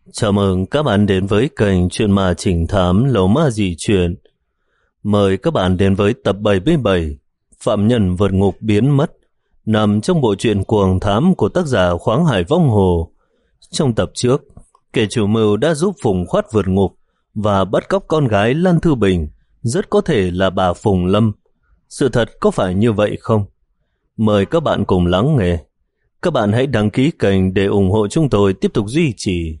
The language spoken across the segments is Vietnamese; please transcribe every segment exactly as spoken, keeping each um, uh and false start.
Chào mừng các bạn đến với kênh Chuyện Ma Chỉnh Thám Lầu Ma Dị Chuyện. Mời các bạn đến với tập bảy mươi bảy Phạm Nhân Vượt Ngục Biến Mất, nằm trong bộ truyện Cuồng Thám của tác giả Khoáng Hải Vong Hồ. Trong tập trước, kẻ chủ mưu đã giúp Phùng Khoát vượt ngục và bắt cóc con gái Lan Thư Bình, rất có thể là bà Phùng Lâm. Sự thật có phải như vậy không? Mời các bạn cùng lắng nghe. Các bạn hãy đăng ký kênh để ủng hộ chúng tôi tiếp tục duy trì.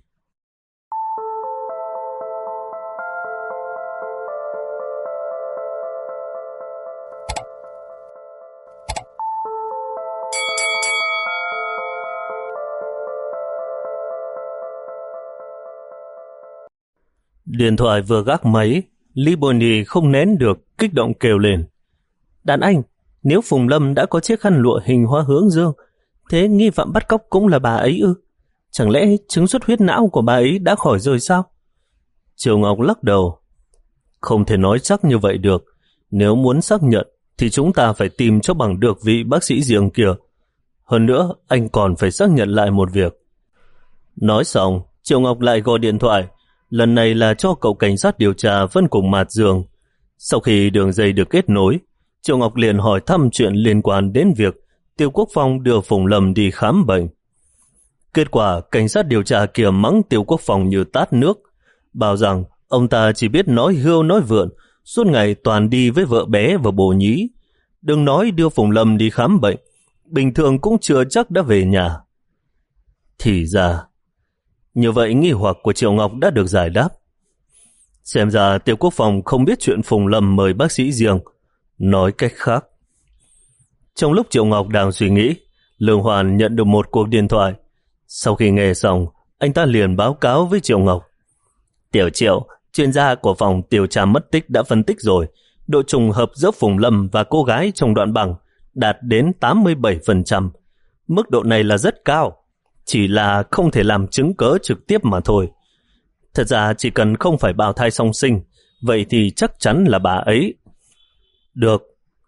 Điện thoại vừa gác máy, Lý Bonnie không nén được, kích động kêu lên. Đàn anh, nếu Phùng Lâm đã có chiếc khăn lụa hình hoa hướng dương, thế nghi phạm bắt cóc cũng là bà ấy ư? Chẳng lẽ chứng xuất huyết não của bà ấy đã khỏi rồi sao? Triều Ngọc lắc đầu. Không thể nói chắc như vậy được. Nếu muốn xác nhận thì chúng ta phải tìm cho bằng được vị bác sĩ riêng kia. Hơn nữa, anh còn phải xác nhận lại một việc. Nói xong, Triều Ngọc lại gọi điện thoại. Lần này là cho cậu cảnh sát điều tra Vân cùng Mạt Dương. Sau khi đường dây được kết nối, Triệu Ngọc liền hỏi thăm chuyện liên quan đến việc Tiêu Quốc Phong đưa Phùng Lâm đi khám bệnh. Kết quả, cảnh sát điều tra kia mắng Tiêu Quốc Phong như tát nước, bảo rằng ông ta chỉ biết nói hươu nói vượn, suốt ngày toàn đi với vợ bé và bồ nhí. Đừng nói đưa Phùng Lâm đi khám bệnh, bình thường cũng chưa chắc đã về nhà. Thì ra, như vậy nghi hoặc của Triệu Ngọc đã được giải đáp. Xem ra Tiêu Quốc Phong không biết chuyện Phùng Lâm mời bác sĩ riêng. Nói cách khác, trong lúc Triệu Ngọc đang suy nghĩ, Lương Hoàn nhận được một cuộc điện thoại. Sau khi nghe xong, anh ta liền báo cáo với Triệu Ngọc. Tiểu Triệu, chuyên gia của phòng điều tra mất tích đã phân tích rồi. Độ trùng hợp giữa Phùng Lâm và cô gái trong đoạn băng đạt đến tám mươi bảy phần trăm. Mức độ này là rất cao, chỉ là không thể làm chứng cớ trực tiếp mà thôi. Thật ra chỉ cần không phải bào thai song sinh, vậy thì chắc chắn là bà ấy. Được.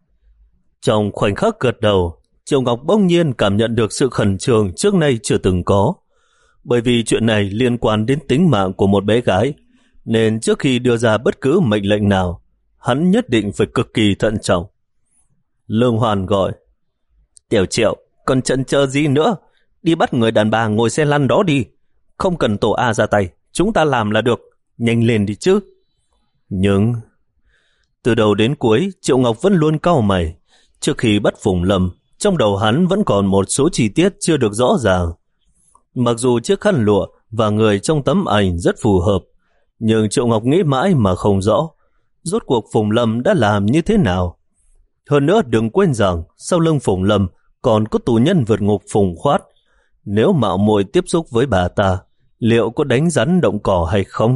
Trong khoảnh khắc gật đầu, Triệu Ngọc bỗng nhiên cảm nhận được sự khẩn trương trước nay chưa từng có. Bởi vì chuyện này liên quan đến tính mạng của một bé gái, nên trước khi đưa ra bất cứ mệnh lệnh nào, hắn nhất định phải cực kỳ thận trọng. Lương Hoàn gọi. Tiểu Triệu, còn chần chờ gì nữa? Đi bắt người đàn bà ngồi xe lăn đó đi. Không cần tổ A ra tay, chúng ta làm là được. Nhanh lên đi chứ. Nhưng từ đầu đến cuối, Triệu Ngọc vẫn luôn cau mày. Trước khi bắt Phùng Lâm, trong đầu hắn vẫn còn một số chi tiết chưa được rõ ràng. Mặc dù chiếc khăn lụa và người trong tấm ảnh rất phù hợp, nhưng Triệu Ngọc nghĩ mãi mà không rõ rốt cuộc Phùng Lâm đã làm như thế nào. Hơn nữa đừng quên rằng sau lưng Phùng Lâm còn có tù nhân vượt ngục Phùng Khoát. Nếu mạo muội tiếp xúc với bà ta, liệu có đánh rắn động cỏ hay không?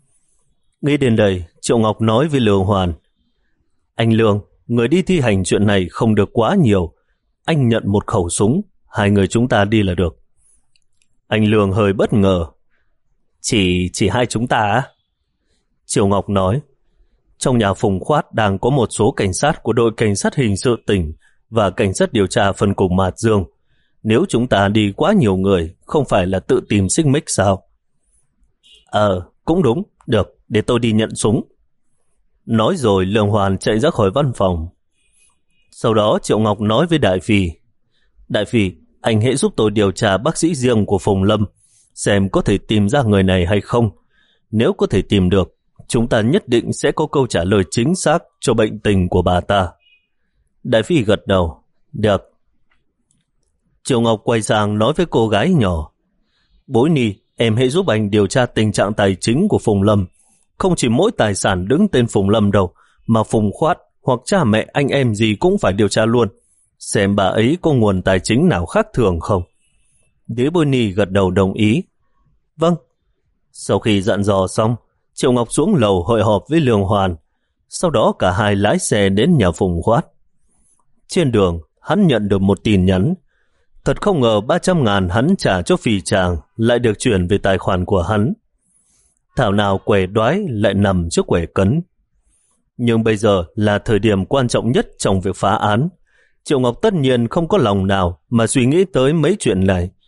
Nghĩ đến đây, Triệu Ngọc nói với Lương Hoàn. Anh Lương, người đi thi hành chuyện này không được quá nhiều. Anh nhận một khẩu súng, hai người chúng ta đi là được. Anh Lương hơi bất ngờ. Chỉ, chỉ hai chúng ta á? Triệu Ngọc nói. Trong nhà Phùng Khoát đang có một số cảnh sát của đội cảnh sát hình sự tỉnh và cảnh sát điều tra phân cục Mạt Dương. Nếu chúng ta đi quá nhiều người, không phải là tự tìm xích mích sao? Ờ, cũng đúng. Được, để tôi đi nhận súng. Nói rồi Lương Hoàn chạy ra khỏi văn phòng. Sau đó Triệu Ngọc nói với Đại Phi. Đại Phi, anh hãy giúp tôi điều tra bác sĩ riêng của Phùng Lâm, xem có thể tìm ra người này hay không. Nếu có thể tìm được, chúng ta nhất định sẽ có câu trả lời chính xác cho bệnh tình của bà ta. Đại Phi gật đầu. Được. Triệu Ngọc quay sang nói với cô gái nhỏ. Bối Ni, em hãy giúp anh điều tra tình trạng tài chính của Phùng Lâm. Không chỉ mỗi tài sản đứng tên Phùng Lâm đâu, mà Phùng Khoát hoặc cha mẹ anh em gì cũng phải điều tra luôn. Xem bà ấy có nguồn tài chính nào khác thường không. Đế Bối Ni gật đầu đồng ý. Vâng. Sau khi dặn dò xong, Triệu Ngọc xuống lầu hội họp với Lương Hoàn. Sau đó cả hai lái xe đến nhà Phùng Khoát. Trên đường, hắn nhận được một tin nhắn. Thật không ngờ ba trăm ngàn hắn trả cho phì chàng lại được chuyển về tài khoản của hắn. Thảo nào quẻ đoái lại nằm trước quẻ cấn. Nhưng bây giờ là thời điểm quan trọng nhất trong việc phá án. Triệu Ngọc tất nhiên không có lòng nào mà suy nghĩ tới mấy chuyện này.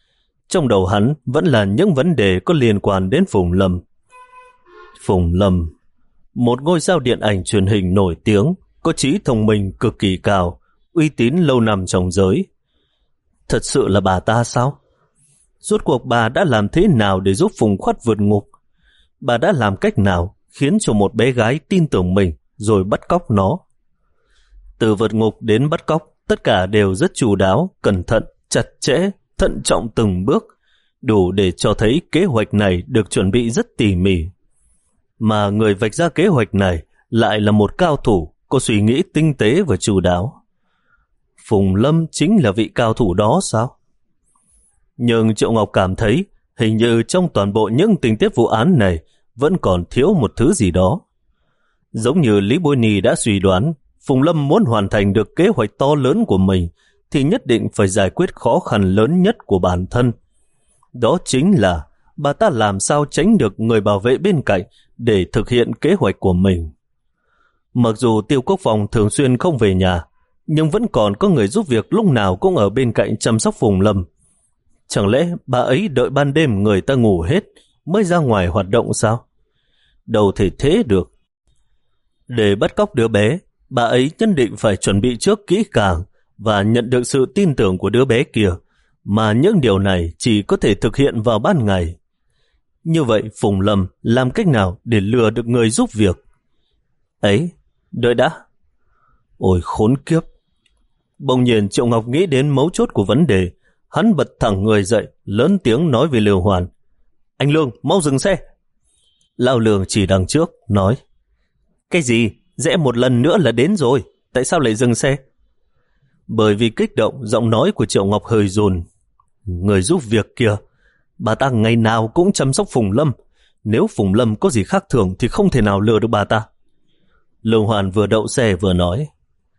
trong đầu hắn vẫn là những vấn đề có liên quan đến Phùng Lâm. Phùng Lâm, một ngôi sao điện ảnh truyền hình nổi tiếng, có trí thông minh cực kỳ cao, uy tín lâu năm trong giới. Thật sự là bà ta sao? Rốt cuộc bà đã làm thế nào để giúp Phùng Khoát vượt ngục? Bà đã làm cách nào khiến cho một bé gái tin tưởng mình rồi bắt cóc nó? Từ vượt ngục đến bắt cóc, tất cả đều rất chu đáo, cẩn thận, chặt chẽ, thận trọng từng bước, đủ để cho thấy kế hoạch này được chuẩn bị rất tỉ mỉ. Mà người vạch ra kế hoạch này lại là một cao thủ có suy nghĩ tinh tế và chu đáo. Phùng Lâm chính là vị cao thủ đó sao? Nhưng Triệu Ngọc cảm thấy hình như trong toàn bộ những tình tiết vụ án này vẫn còn thiếu một thứ gì đó. Giống như Lý Bối Nhi đã suy đoán, Phùng Lâm muốn hoàn thành được kế hoạch to lớn của mình thì nhất định phải giải quyết khó khăn lớn nhất của bản thân. Đó chính là bà ta làm sao tránh được người bảo vệ bên cạnh để thực hiện kế hoạch của mình. Mặc dù Tiêu Quốc Phong thường xuyên không về nhà, nhưng vẫn còn có người giúp việc lúc nào cũng ở bên cạnh chăm sóc Phùng Lâm. Chẳng lẽ bà ấy đợi ban đêm người ta ngủ hết mới ra ngoài hoạt động sao? Đâu thể thế được. Để bắt cóc đứa bé, bà ấy nhất định phải chuẩn bị trước kỹ càng và nhận được sự tin tưởng của đứa bé kia, mà những điều này chỉ có thể thực hiện vào ban ngày. Như vậy Phùng Lâm làm cách nào để lừa được người giúp việc? Ấy, đợi đã. Ôi khốn kiếp. Bỗng nhiên Triệu Ngọc nghĩ đến mấu chốt của vấn đề. Hắn bật thẳng người dậy, lớn tiếng nói với Lương Hoàn. Anh Lương, mau dừng xe. Lão Lương chỉ đằng trước, nói. Cái gì? Rẽ một lần nữa là đến rồi. Tại sao lại dừng xe? Bởi vì kích động, giọng nói của Triệu Ngọc hơi run. Người giúp việc kia, bà ta ngày nào cũng chăm sóc Phùng Lâm. Nếu Phùng Lâm có gì khác thường thì không thể nào lừa được bà ta. Lương Hoàn vừa đậu xe vừa nói.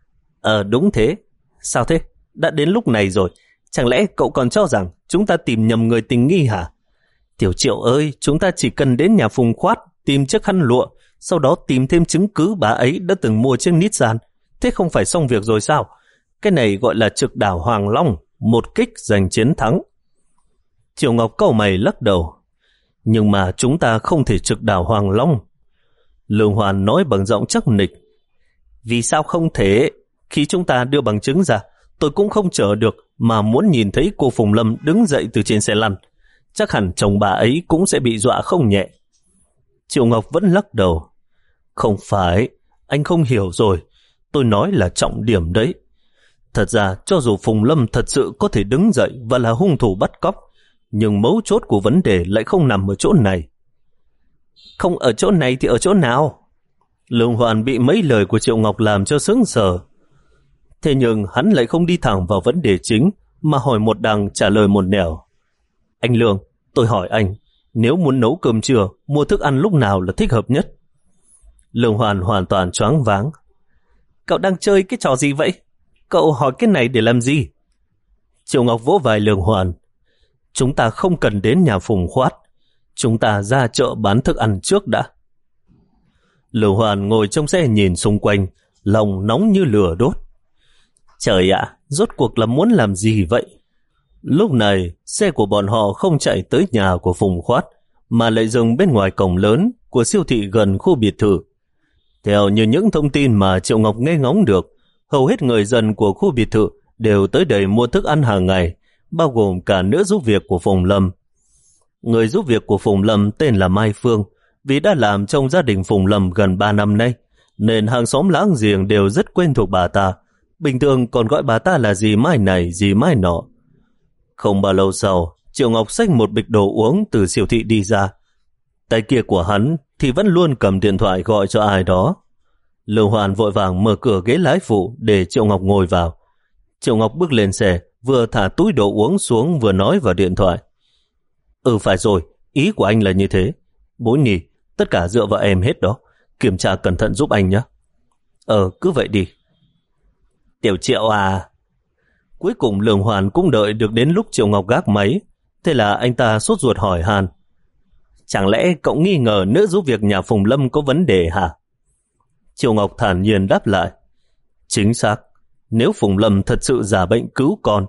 Ờ đúng thế. Sao thế? Đã đến lúc này rồi. Chẳng lẽ cậu còn cho rằng chúng ta tìm nhầm người tình nghi hả? Tiểu Triệu ơi, chúng ta chỉ cần đến nhà Phùng Khoát, tìm chiếc khăn lụa, sau đó tìm thêm chứng cứ bà ấy đã từng mua chiếc Nissan. Thế không phải xong việc rồi sao? Cái này gọi là trực đảo Hoàng Long, một kích giành chiến thắng. Triệu Ngọc cau mày lắc đầu. Nhưng mà chúng ta không thể trực đảo Hoàng Long. Lương Hoàn nói bằng giọng chắc nịch. Vì sao không thể? Khi chúng ta đưa bằng chứng ra, tôi cũng không chờ được mà muốn nhìn thấy cô Phùng Lâm đứng dậy từ trên xe lăn. Chắc hẳn chồng bà ấy cũng sẽ bị dọa không nhẹ. Triệu Ngọc vẫn lắc đầu. Không phải, anh không hiểu rồi. Tôi nói là trọng điểm đấy. Thật ra, cho dù Phùng Lâm thật sự có thể đứng dậy và là hung thủ bắt cóc, nhưng mấu chốt của vấn đề lại không nằm ở chỗ này. Không ở chỗ này thì ở chỗ nào? Lương Hoàn bị mấy lời của Triệu Ngọc làm cho sững sờ. Thế nhưng hắn lại không đi thẳng vào vấn đề chính, mà hỏi một đằng trả lời một nẻo. Anh Lương, tôi hỏi anh, nếu muốn nấu cơm trưa, mua thức ăn lúc nào là thích hợp nhất? Lương Hoàn hoàn toàn choáng váng. Cậu đang chơi cái trò gì vậy? Cậu hỏi cái này để làm gì? Triệu Ngọc vỗ vai Lương Hoàn. Chúng ta không cần đến nhà Phùng Khoát. Chúng ta ra chợ bán thức ăn trước đã. Lương Hoàn ngồi trong xe nhìn xung quanh, lòng nóng như lửa đốt. Trời ạ, rốt cuộc là muốn làm gì vậy? Lúc này, xe của bọn họ không chạy tới nhà của Phùng Khoát, mà lại dừng bên ngoài cổng lớn của siêu thị gần khu biệt thự. Theo như những thông tin mà Triệu Ngọc nghe ngóng được, hầu hết người dân của khu biệt thự đều tới đây mua thức ăn hàng ngày, bao gồm cả nữ giúp việc của Phùng Lâm. Người giúp việc của Phùng Lâm tên là Mai Phương, vì đã làm trong gia đình Phùng Lâm gần ba năm nay, nên hàng xóm láng giềng đều rất quen thuộc bà ta. Bình thường còn gọi bà ta là dì Mai này, dì Mai nọ. Không bao lâu sau, Triệu Ngọc xách một bịch đồ uống từ siêu thị đi ra. Tay kia của hắn thì vẫn luôn cầm điện thoại gọi cho ai đó. Lương Hoàn vội vàng mở cửa ghế lái phụ để Triệu Ngọc ngồi vào. Triệu Ngọc bước lên xe, vừa thả túi đồ uống xuống vừa nói vào điện thoại. Ừ phải rồi, ý của anh là như thế. Bối Nhi, tất cả dựa vào em hết đó. Kiểm tra cẩn thận giúp anh nhé. Ờ, cứ vậy đi. Tiểu Triệu à... Cuối cùng Lương Hoàn cũng đợi được đến lúc Triệu Ngọc gác máy. Thế là anh ta sốt ruột hỏi han. Chẳng lẽ cậu nghi ngờ nữ giúp việc nhà Phùng Lâm có vấn đề hả? Triệu Ngọc thản nhiên đáp lại. Chính xác. Nếu Phùng Lâm thật sự giả bệnh cứu con,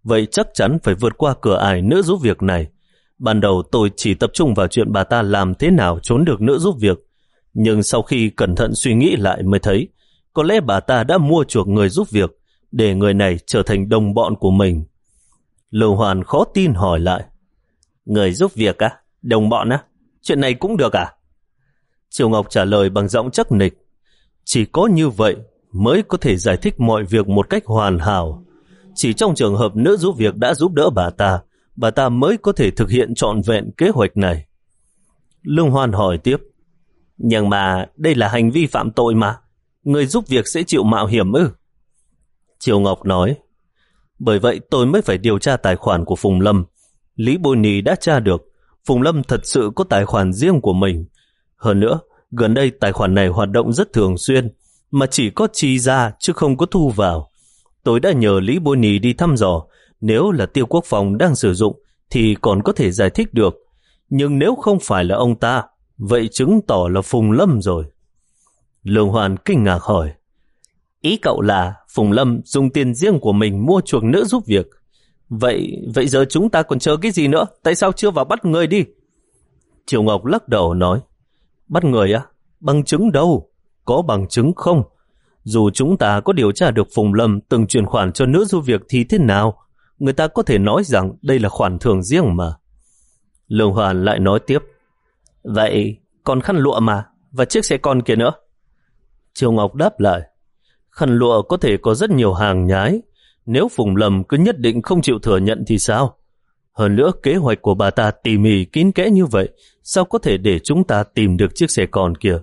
vậy chắc chắn phải vượt qua cửa ải nữ giúp việc này. Ban đầu tôi chỉ tập trung vào chuyện bà ta làm thế nào trốn được nữ giúp việc, nhưng sau khi cẩn thận suy nghĩ lại mới thấy có lẽ bà ta đã mua chuộc người giúp việc để người này trở thành đồng bọn của mình. Lương Hoàn khó tin hỏi lại, người giúp việc á? Đồng bọn á? Chuyện này cũng được à? Triều Ngọc trả lời bằng giọng chắc nịch, chỉ có như vậy mới có thể giải thích mọi việc một cách hoàn hảo. Chỉ trong trường hợp nữ giúp việc đã giúp đỡ bà ta, bà ta mới có thể thực hiện trọn vẹn kế hoạch này. Lương Hoan hỏi tiếp, nhưng mà đây là hành vi phạm tội mà, người giúp việc sẽ chịu mạo hiểm ư? Triều Ngọc nói, bởi vậy tôi mới phải điều tra tài khoản của Phùng Lâm. Lý Bôi Nì đã tra được Phùng Lâm thật sự có tài khoản riêng của mình. Hơn nữa, gần đây tài khoản này hoạt động rất thường xuyên, mà chỉ có chi ra chứ không có thu vào. Tôi đã nhờ Lý Bôi Nì đi thăm dò, nếu là Tiêu Quốc Phòng đang sử dụng thì còn có thể giải thích được. Nhưng nếu không phải là ông ta, vậy chứng tỏ là Phùng Lâm rồi. Lương Hoàn kinh ngạc hỏi, ý cậu là Phùng Lâm dùng tiền riêng của mình mua chuộc nữ giúp việc. Vậy vậy giờ chúng ta còn chờ cái gì nữa? Tại sao chưa vào bắt người đi? Triều Ngọc lắc đầu nói, bắt người á? Bằng chứng đâu? Có bằng chứng không? Dù chúng ta có điều tra được Phùng Lâm từng chuyển khoản cho nữ giúp việc thì thế nào? Người ta có thể nói rằng đây là khoản thưởng riêng mà. Lương Hoàn lại nói tiếp, vậy còn khăn lụa mà, và chiếc xe con kia nữa? Triều Ngọc đáp lại, khăn lụa có thể có rất nhiều hàng nhái. Nếu Phùng Lâm cứ nhất định không chịu thừa nhận thì sao? Hơn nữa, kế hoạch của bà ta tỉ mỉ kín kẽ như vậy, sao có thể để chúng ta tìm được chiếc xe con kia?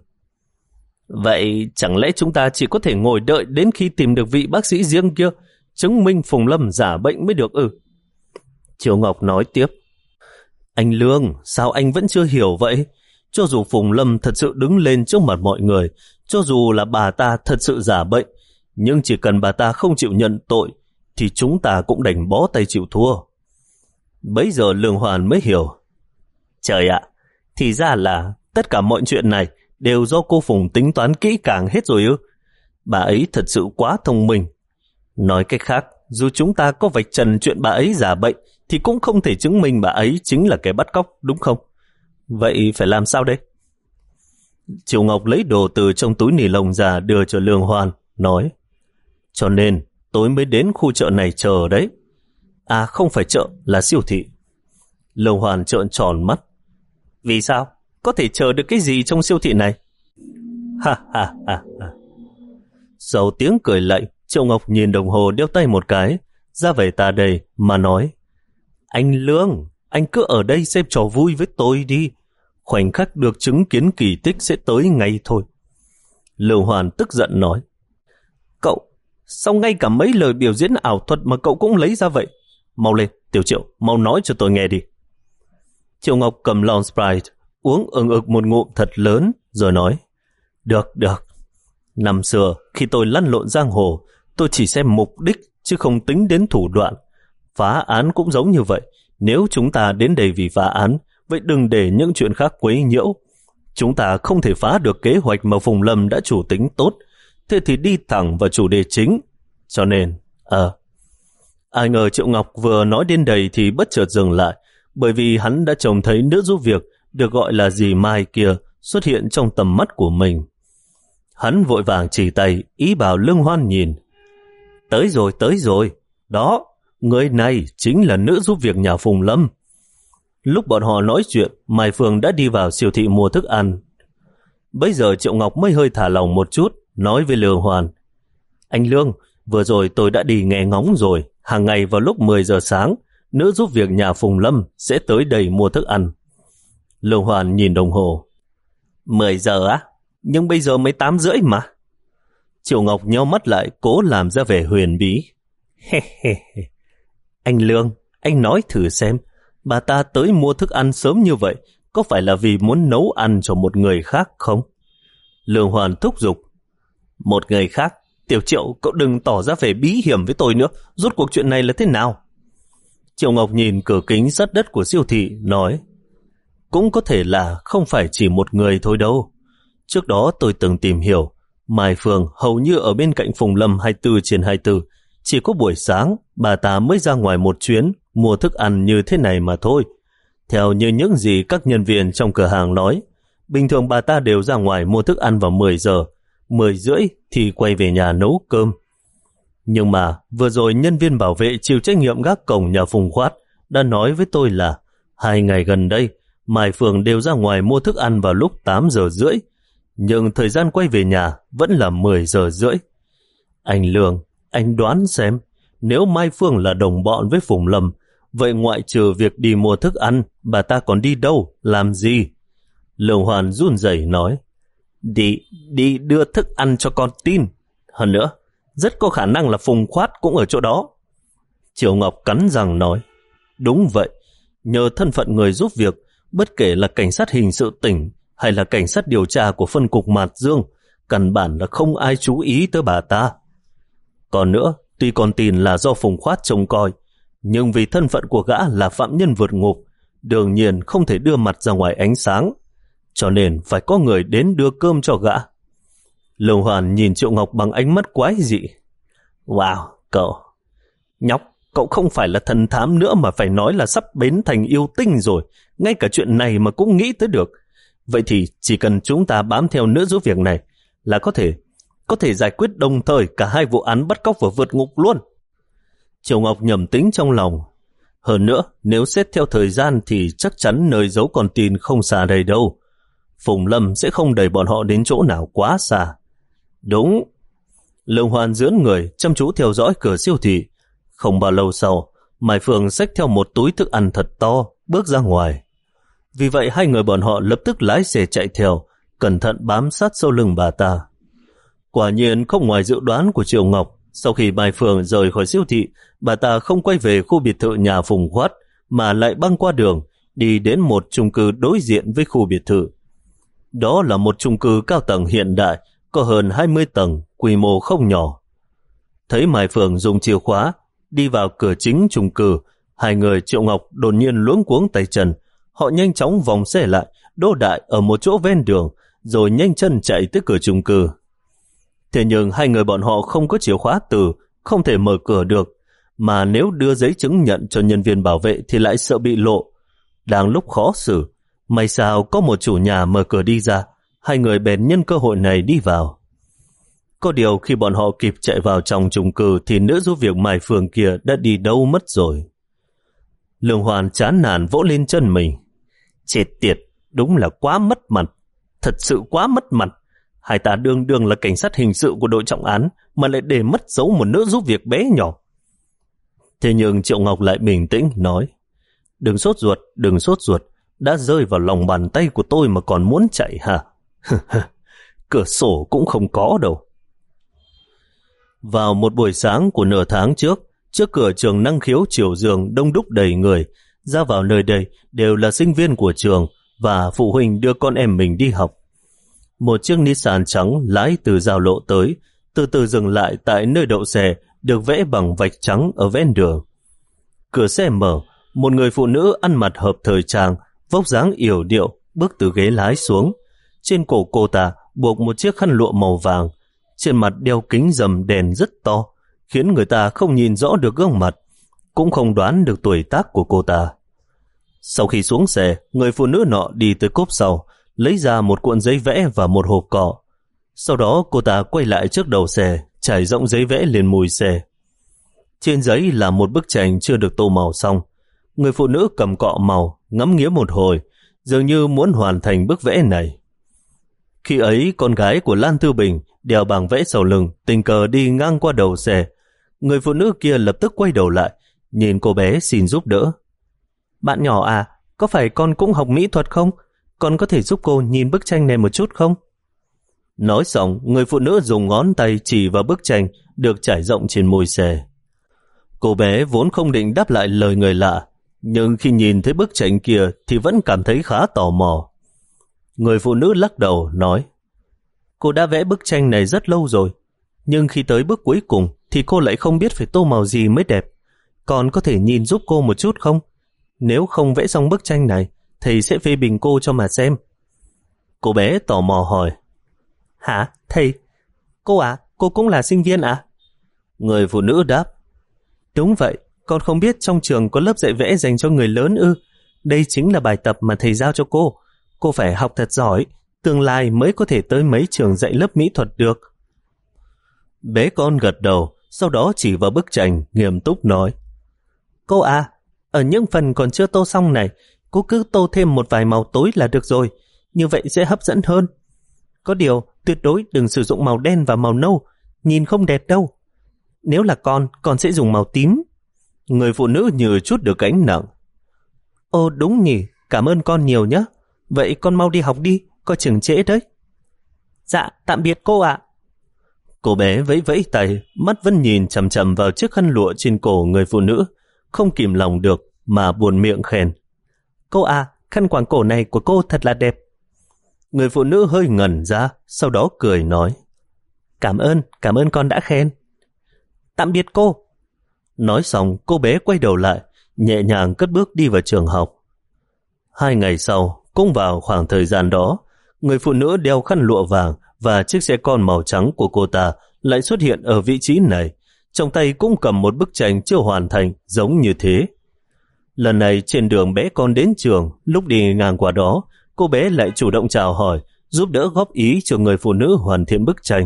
Vậy chẳng lẽ chúng ta chỉ có thể ngồi đợi đến khi tìm được vị bác sĩ riêng kia, chứng minh Phùng Lâm giả bệnh mới được ư? Triều Ngọc nói tiếp, anh Lương, sao anh vẫn chưa hiểu vậy? Cho dù Phùng Lâm thật sự đứng lên trước mặt mọi người, cho dù là bà ta thật sự giả bệnh, nhưng chỉ cần bà ta không chịu nhận tội, thì chúng ta cũng đành bó tay chịu thua. Bấy giờ Lương Hoàn mới hiểu. Trời ạ, thì ra là tất cả mọi chuyện này đều do cô Phùng tính toán kỹ càng hết rồi ư? Bà ấy thật sự quá thông minh. Nói cách khác, dù chúng ta có vạch trần chuyện bà ấy giả bệnh, thì cũng không thể chứng minh bà ấy chính là kẻ bắt cóc, đúng không? Vậy phải làm sao đây? Triều Ngọc lấy đồ từ trong túi nì lông ra đưa cho Lương Hoàn, nói, cho nên tôi mới đến khu chợ này chờ đấy. À không phải chợ, là siêu thị. Lương Hoàn trợn tròn mắt. Vì sao? Có thể chờ được cái gì trong siêu thị này? Ha ha ha ha. Sau tiếng cười lạnh, Triệu Ngọc nhìn đồng hồ đeo tay một cái, ra vẻ ta đầy mà nói, anh Lương, anh cứ ở đây xem trò vui với tôi đi. Khoảnh khắc được chứng kiến kỳ tích sẽ tới ngay thôi. Lương Hoàn tức giận nói, cậu, sao ngay cả mấy lời biểu diễn ảo thuật mà cậu cũng lấy ra vậy? Mau lên, Tiểu Triệu, mau nói cho tôi nghe đi. Triệu Ngọc cầm lon Sprite, uống ừng ực một ngụm thật lớn, rồi nói, được, được. Năm xưa, khi tôi lăn lộn giang hồ, tôi chỉ xem mục đích, chứ không tính đến thủ đoạn. Phá án cũng giống như vậy. Nếu chúng ta đến đây vì phá án, vậy đừng để những chuyện khác quấy nhiễu. Chúng ta không thể phá được kế hoạch mà Phùng Lâm đã chủ tính tốt, thế thì đi thẳng vào chủ đề chính. Cho nên, ờ... À, ai ngờ Triệu Ngọc vừa nói đến đây thì bất chợt dừng lại, bởi vì hắn đã trông thấy nữ giúp việc được gọi là dì Mai kia xuất hiện trong tầm mắt của mình. Hắn vội vàng chỉ tay, ý bảo Lương Hoan nhìn. Tới rồi, tới rồi. Đó, người này chính là nữ giúp việc nhà Phùng Lâm. Lúc bọn họ nói chuyện, Mai Phương đã đi vào siêu thị mua thức ăn. Bây giờ Triệu Ngọc mới hơi thả lòng một chút, nói với Lương Hoan, anh Lương, vừa rồi tôi đã đi nghe ngóng rồi. Hàng ngày vào lúc mười giờ sáng, nữ giúp việc nhà Phùng Lâm sẽ tới đây mua thức ăn. Lương Hoàn nhìn đồng hồ. mười giờ á? Nhưng bây giờ mới tám rưỡi mà. Triệu Ngọc nheo mắt lại, cố làm ra vẻ huyền bí. He he he. Anh Lương, anh nói thử xem, bà ta tới mua thức ăn sớm như vậy, có phải là vì muốn nấu ăn cho một người khác không? Lương Hoàn thúc giục. Một người khác? Tiểu Triệu, cậu đừng tỏ ra vẻ bí hiểm với tôi nữa, rốt cuộc chuyện này là thế nào? Triệu Ngọc nhìn cửa kính sát đất của siêu thị, nói, cũng có thể là không phải chỉ một người thôi đâu. Trước đó tôi từng tìm hiểu, Mai Phương hầu như ở bên cạnh Phùng Lâm hai mươi bốn trên hai mươi bốn, chỉ có buổi sáng bà ta mới ra ngoài một chuyến mua thức ăn như thế này mà thôi. Theo như những gì các nhân viên trong cửa hàng nói, bình thường bà ta đều ra ngoài mua thức ăn vào mười giờ, mười rưỡi thì quay về nhà nấu cơm. Nhưng mà vừa rồi nhân viên bảo vệ chịu trách nhiệm gác cổng nhà Phùng Khoát đã nói với tôi là hai ngày gần đây Mai Phương đều ra ngoài mua thức ăn vào lúc tám giờ rưỡi, nhưng thời gian quay về nhà vẫn là mười giờ rưỡi. Anh Lương, anh đoán xem, nếu Mai Phương là đồng bọn với Phùng Lâm, vậy ngoại trừ việc đi mua thức ăn, bà ta còn đi đâu, làm gì? Lương Hoàn run rẩy nói, đi, đi đưa thức ăn cho con tin. Hơn nữa, rất có khả năng là Phùng Khoát cũng ở chỗ đó. Triệu Ngọc cắn răng nói, đúng vậy, nhờ thân phận người giúp việc, bất kể là cảnh sát hình sự tỉnh hay là cảnh sát điều tra của phân cục Mạt Dương, căn bản là không ai chú ý tới bà ta. Còn nữa, tuy con tin là do Phùng Khoát trông coi, nhưng vì thân phận của gã là phạm nhân vượt ngục, đương nhiên không thể đưa mặt ra ngoài ánh sáng, cho nên phải có người đến đưa cơm cho gã. Lương Hoàn nhìn Triệu Ngọc bằng ánh mắt quái dị. Wow, cậu, nhóc, cậu không phải là thần thám nữa mà phải nói là sắp bến thành yêu tinh rồi, ngay cả chuyện này mà cũng nghĩ tới được. Vậy thì chỉ cần chúng ta bám theo nữ giúp việc này là có thể có thể giải quyết đồng thời cả hai vụ án bắt cóc và vượt ngục luôn. Triệu Ngọc nhầm tính trong lòng. Hơn nữa, nếu xét theo thời gian thì chắc chắn nơi giấu con tin không xa đây đâu. Phùng Lâm sẽ không đẩy bọn họ đến chỗ nào quá xa. Đúng. Lương Hoàn dưỡng người, chăm chú theo dõi cửa siêu thị. Không bao lâu sau, Mai Phương xách theo một túi thức ăn thật to, bước ra ngoài. Vì vậy hai người bọn họ lập tức lái xe chạy theo, cẩn thận bám sát sau lưng bà ta. Quả nhiên không ngoài dự đoán của Triệu Ngọc, sau khi Mai Phương rời khỏi siêu thị, bà ta không quay về khu biệt thự nhà Phùng Khoát, mà lại băng qua đường, đi đến một chung cư đối diện với khu biệt thự. Đó là một chung cư cao tầng hiện đại, có hơn hai mươi tầng, quy mô không nhỏ. Thấy Mai Phương dùng chìa khóa, đi vào cửa chính chung cư, hai người Triệu Ngọc đột nhiên luống cuống tay chân. Họ nhanh chóng vòng xe lại, đỗ đại ở một chỗ ven đường, rồi nhanh chân chạy tới cửa chung cư. Thế nhưng hai người bọn họ không có chìa khóa từ, không thể mở cửa được, mà nếu đưa giấy chứng nhận cho nhân viên bảo vệ thì lại sợ bị lộ. Đang lúc khó xử, may sao có một chủ nhà mở cửa đi ra, hai người bèn nhân cơ hội này đi vào. Có điều khi bọn họ kịp chạy vào trong chung cư thì nữ giúp việc Mai Phương kia đã đi đâu mất rồi. Lương Hoàn chán nản vỗ lên chân mình. Chết tiệt, đúng là quá mất mặt, thật sự quá mất mặt. Hai ta đương đương là cảnh sát hình sự của đội trọng án mà lại để mất dấu một nữ giúp việc bé nhỏ. Thế nhưng Triệu Ngọc lại bình tĩnh nói, đừng sốt ruột, đừng sốt ruột, đã rơi vào lòng bàn tay của tôi mà còn muốn chạy hả? Cửa sổ cũng không có đâu. Vào một buổi sáng của nửa tháng trước, trước cửa trường năng khiếu Triều Dương đông đúc đầy người, ra vào nơi đây đều là sinh viên của trường và phụ huynh đưa con em mình đi học. Một chiếc Nissan trắng lái từ giao lộ tới, từ từ dừng lại tại nơi đậu xe được vẽ bằng vạch trắng ở ven đường. Cửa xe mở, một người phụ nữ ăn mặc hợp thời trang, vóc dáng yểu điệu bước từ ghế lái xuống. Trên cổ cô ta buộc một chiếc khăn lụa màu vàng, trên mặt đeo kính râm đèn rất to, khiến người ta không nhìn rõ được gương mặt, cũng không đoán được tuổi tác của cô ta. Sau khi xuống xe, người phụ nữ nọ đi tới cốp sau, lấy ra một cuộn giấy vẽ và một hộp cọ. Sau đó cô ta quay lại trước đầu xe, trải rộng giấy vẽ lên mùi xe. Trên giấy là một bức tranh chưa được tô màu xong. Người phụ nữ cầm cọ màu, ngắm nghía một hồi, dường như muốn hoàn thành bức vẽ này. Khi ấy, con gái của Lan Thư Bình đeo bảng vẽ sau lưng, tình cờ đi ngang qua đầu xe. Người phụ nữ kia lập tức quay đầu lại, nhìn cô bé xin giúp đỡ. Bạn nhỏ à, có phải con cũng học mỹ thuật không? Con có thể giúp cô nhìn bức tranh này một chút không? Nói xong, người phụ nữ dùng ngón tay chỉ vào bức tranh được trải rộng trên môi xe. Cô bé vốn không định đáp lại lời người lạ, nhưng khi nhìn thấy bức tranh kia thì vẫn cảm thấy khá tò mò. Người phụ nữ lắc đầu nói, cô đã vẽ bức tranh này rất lâu rồi, nhưng khi tới bước cuối cùng thì cô lại không biết phải tô màu gì mới đẹp. Con có thể nhìn giúp cô một chút không? Nếu không vẽ xong bức tranh này, thầy sẽ phê bình cô cho mà xem. Cô bé tò mò hỏi, hả, thầy? Cô à, cô cũng là sinh viên à? Người phụ nữ đáp, Đúng vậy, con không biết trong trường có lớp dạy vẽ dành cho người lớn ư? Đây chính là bài tập mà thầy giao cho cô. Cô phải học thật giỏi, tương lai mới có thể tới mấy trường dạy lớp mỹ thuật được. Bé con gật đầu, sau đó chỉ vào bức tranh, nghiêm túc nói. Cô à, ở những phần còn chưa tô xong này, cô cứ tô thêm một vài màu tối là được rồi, như vậy sẽ hấp dẫn hơn. Có điều, tuyệt đối đừng sử dụng màu đen và màu nâu, nhìn không đẹp đâu. Nếu là con, con sẽ dùng màu tím. Người phụ nữ như chút được gánh nặng. Ồ đúng nhỉ, cảm ơn con nhiều nhé. Vậy con mau đi học đi, coi chừng trễ đấy. Dạ, tạm biệt cô ạ. Cô bé vẫy vẫy tay, mắt vẫn nhìn chằm chằm vào chiếc khăn lụa trên cổ người phụ nữ, không kìm lòng được mà buồn miệng khen. Cô à, khăn quàng cổ này của cô thật là đẹp. Người phụ nữ hơi ngẩn ra, sau đó cười nói. Cảm ơn, cảm ơn con đã khen. Tạm biệt cô. Nói xong, cô bé quay đầu lại, nhẹ nhàng cất bước đi vào trường học. Hai ngày sau, cũng vào khoảng thời gian đó, người phụ nữ đeo khăn lụa vàng và chiếc xe con màu trắng của cô ta lại xuất hiện ở vị trí này, trong tay cũng cầm một bức tranh chưa hoàn thành giống như thế. Lần này trên đường bé con đến trường, lúc đi ngang qua đó, cô bé lại chủ động chào hỏi, giúp đỡ góp ý cho người phụ nữ hoàn thiện bức tranh.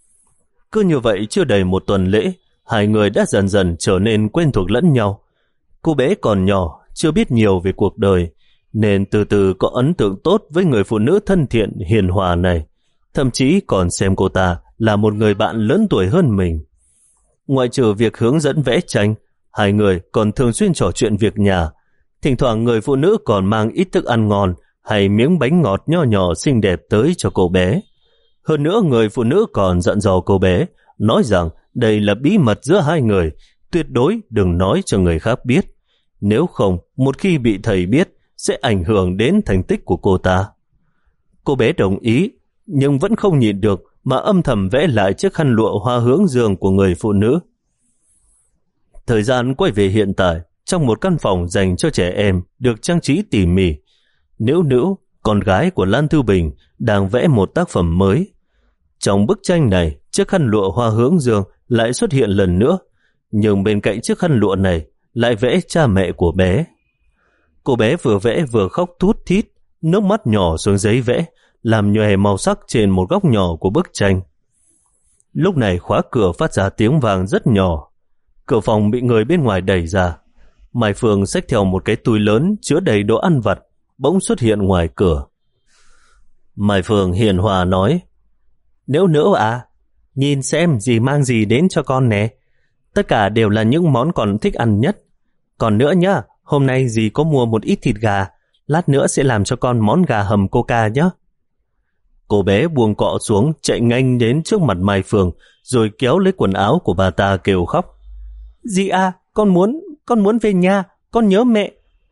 Cứ như vậy chưa đầy một tuần lễ, hai người đã dần dần trở nên quen thuộc lẫn nhau. Cô bé còn nhỏ, chưa biết nhiều về cuộc đời, nên từ từ có ấn tượng tốt với người phụ nữ thân thiện, hiền hòa này. Thậm chí còn xem cô ta là một người bạn lớn tuổi hơn mình. Ngoại trừ việc hướng dẫn vẽ tranh, hai người còn thường xuyên trò chuyện việc nhà. Thỉnh thoảng người phụ nữ còn mang ít thức ăn ngon hay miếng bánh ngọt nho nhỏ xinh đẹp tới cho cô bé. Hơn nữa người phụ nữ còn dặn dò cô bé, nói rằng đây là bí mật giữa hai người, tuyệt đối đừng nói cho người khác biết. Nếu không, một khi bị thầy biết, sẽ ảnh hưởng đến thành tích của cô ta. Cô bé đồng ý, nhưng vẫn không nhịn được mà âm thầm vẽ lại chiếc khăn lụa hoa hướng dương của người phụ nữ. Thời gian quay về hiện tại, trong một căn phòng dành cho trẻ em được trang trí tỉ mỉ, Nữu Nữu, con gái của Lan Thư Bình, đang vẽ một tác phẩm mới. Trong bức tranh này, chiếc khăn lụa hoa hướng dương lại xuất hiện lần nữa, nhưng bên cạnh chiếc khăn lụa này lại vẽ cha mẹ của bé. Cô bé vừa vẽ vừa khóc thút thít, nước mắt nhỏ xuống giấy vẽ, làm nhòe màu sắc trên một góc nhỏ của bức tranh. Lúc này khóa cửa phát ra tiếng vang rất nhỏ. Cửa phòng bị người bên ngoài đẩy ra. Mai Phương xách theo một cái túi lớn chứa đầy đồ ăn vặt, bỗng xuất hiện ngoài cửa. Mai Phương hiền hòa nói, Nữu Nữu à, nhìn xem dì mang gì đến cho con nè. Tất cả đều là những món con thích ăn nhất. Còn nữa nhá, hôm nay dì có mua một ít thịt gà, lát nữa sẽ làm cho con món gà hầm coca nhé. Cô bé buông cọ xuống, chạy nhanh đến trước mặt Mai Phương, rồi kéo lấy quần áo của bà ta kêu khóc. Dì à, con muốn, con muốn về nhà, con nhớ mẹ.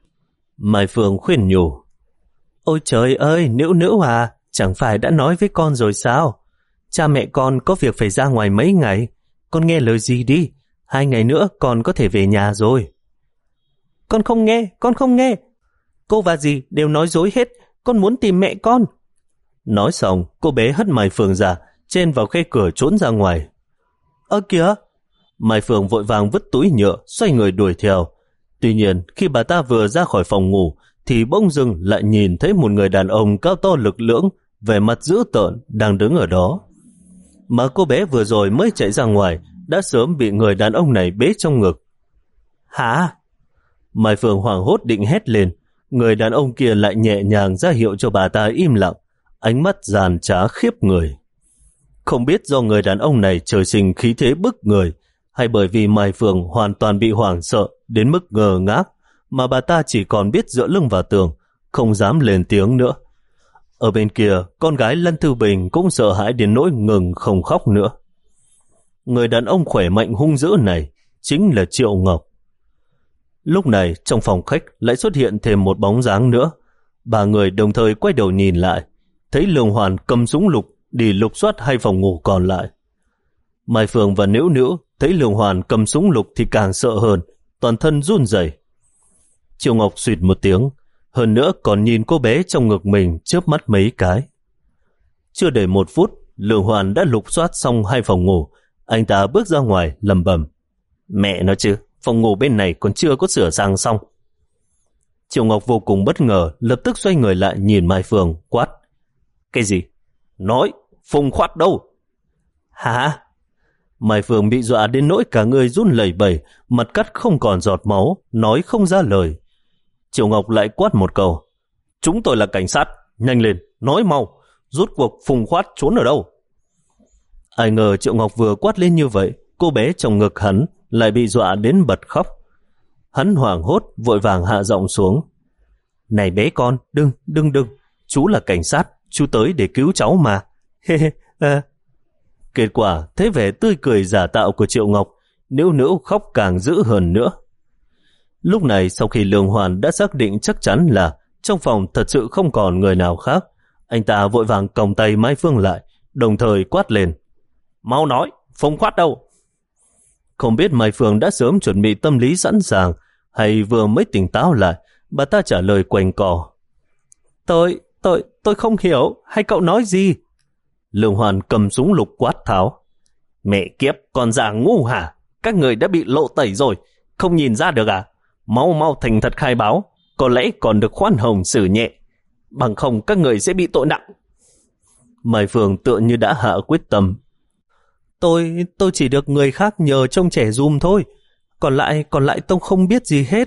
Mai Phương khuyên nhủ. Ôi trời ơi, Nữu Nữu à, chẳng phải đã nói với con rồi sao? Cha mẹ con có việc phải ra ngoài mấy ngày, con nghe lời dì đi, hai ngày nữa con có thể về nhà rồi. Con không nghe, con không nghe. Cô và dì đều nói dối hết, con muốn tìm mẹ con. Nói xong, cô bé hất Mai Phương ra, chen vào khe cửa trốn ra ngoài. Ơ kìa! Mai Phương vội vàng vứt túi nhựa, xoay người đuổi theo. Tuy nhiên, khi bà ta vừa ra khỏi phòng ngủ, thì bỗng dưng lại nhìn thấy một người đàn ông cao to lực lưỡng, vẻ mặt dữ tợn, đang đứng ở đó. Mà cô bé vừa rồi mới chạy ra ngoài, đã sớm bị người đàn ông này bế trong ngực. Hả? Mai Phương hoảng hốt định hét lên, người đàn ông kia lại nhẹ nhàng ra hiệu cho bà ta im lặng, ánh mắt giàn trá khiếp người. Không biết do người đàn ông này trời sinh khí thế bức người, hay bởi vì Mai Phương hoàn toàn bị hoảng sợ đến mức ngơ ngác, mà bà ta chỉ còn biết dựa lưng vào tường, không dám lên tiếng nữa. Ở bên kia, con gái Lân Thư Bình cũng sợ hãi đến nỗi ngừng không khóc nữa. Người đàn ông khỏe mạnh hung dữ này chính là Triệu Ngọc. Lúc này, trong phòng khách lại xuất hiện thêm một bóng dáng nữa. Ba người đồng thời quay đầu nhìn lại, thấy Lương Hoàn cầm súng lục đi lục soát hai phòng ngủ còn lại. Mai Phương và Nữu Nữu thấy Lương Hoàn cầm súng lục thì càng sợ hơn, toàn thân run rẩy. Triệu Ngọc suýt một tiếng, hơn nữa còn nhìn cô bé trong ngực mình chớp mắt mấy cái. Chưa đầy một phút, Lương Hoàn đã lục soát xong hai phòng ngủ. Anh ta bước ra ngoài lẩm bẩm, mẹ nó chứ, phòng ngủ bên này còn chưa có sửa sang xong. Triệu Ngọc vô cùng bất ngờ, lập tức xoay người lại nhìn Mai Phương, quát. Cái gì? Nói, Phùng Khoát đâu? Hả? Mai Phương bị dọa đến nỗi cả người run lẩy bẩy, mặt cắt không còn giọt máu, nói không ra lời. Triệu Ngọc lại quát một câu. Chúng tôi là cảnh sát, nhanh lên, nói mau, rốt cuộc Phùng Khoát trốn ở đâu? Ai ngờ Triệu Ngọc vừa quát lên như vậy, cô bé trong ngực hắn lại bị dọa đến bật khóc. Hắn hoảng hốt, vội vàng hạ giọng xuống. Này bé con, đừng, đừng, đừng, chú là cảnh sát, chú tới để cứu cháu mà. Hê hê, à. Kết quả, thấy vẻ tươi cười giả tạo của Triệu Ngọc, níu níu khóc càng dữ hơn nữa. Lúc này, sau khi Lương Hoàn đã xác định chắc chắn là trong phòng thật sự không còn người nào khác, anh ta vội vàng còng tay Mai Phương lại, đồng thời quát lên. Mau nói, Phùng Khoát đâu? Không biết Mai Phương đã sớm chuẩn bị tâm lý sẵn sàng, hay vừa mới tỉnh táo lại, bà ta trả lời quanh co. Tôi, tôi, tôi không hiểu, hay cậu nói gì? Lương Hoàn cầm súng lục quát tháo. Mẹ kiếp, con già ngu hả? Các người đã bị lộ tẩy rồi, không nhìn ra được à? Mau mau thành thật khai báo, có lẽ còn được khoan hồng xử nhẹ, bằng không các người sẽ bị tội nặng. Mai Phương tựa như đã hạ quyết tâm. Tôi, tôi chỉ được người khác nhờ trông trẻ giùm thôi, còn lại, còn lại tôi không biết gì hết.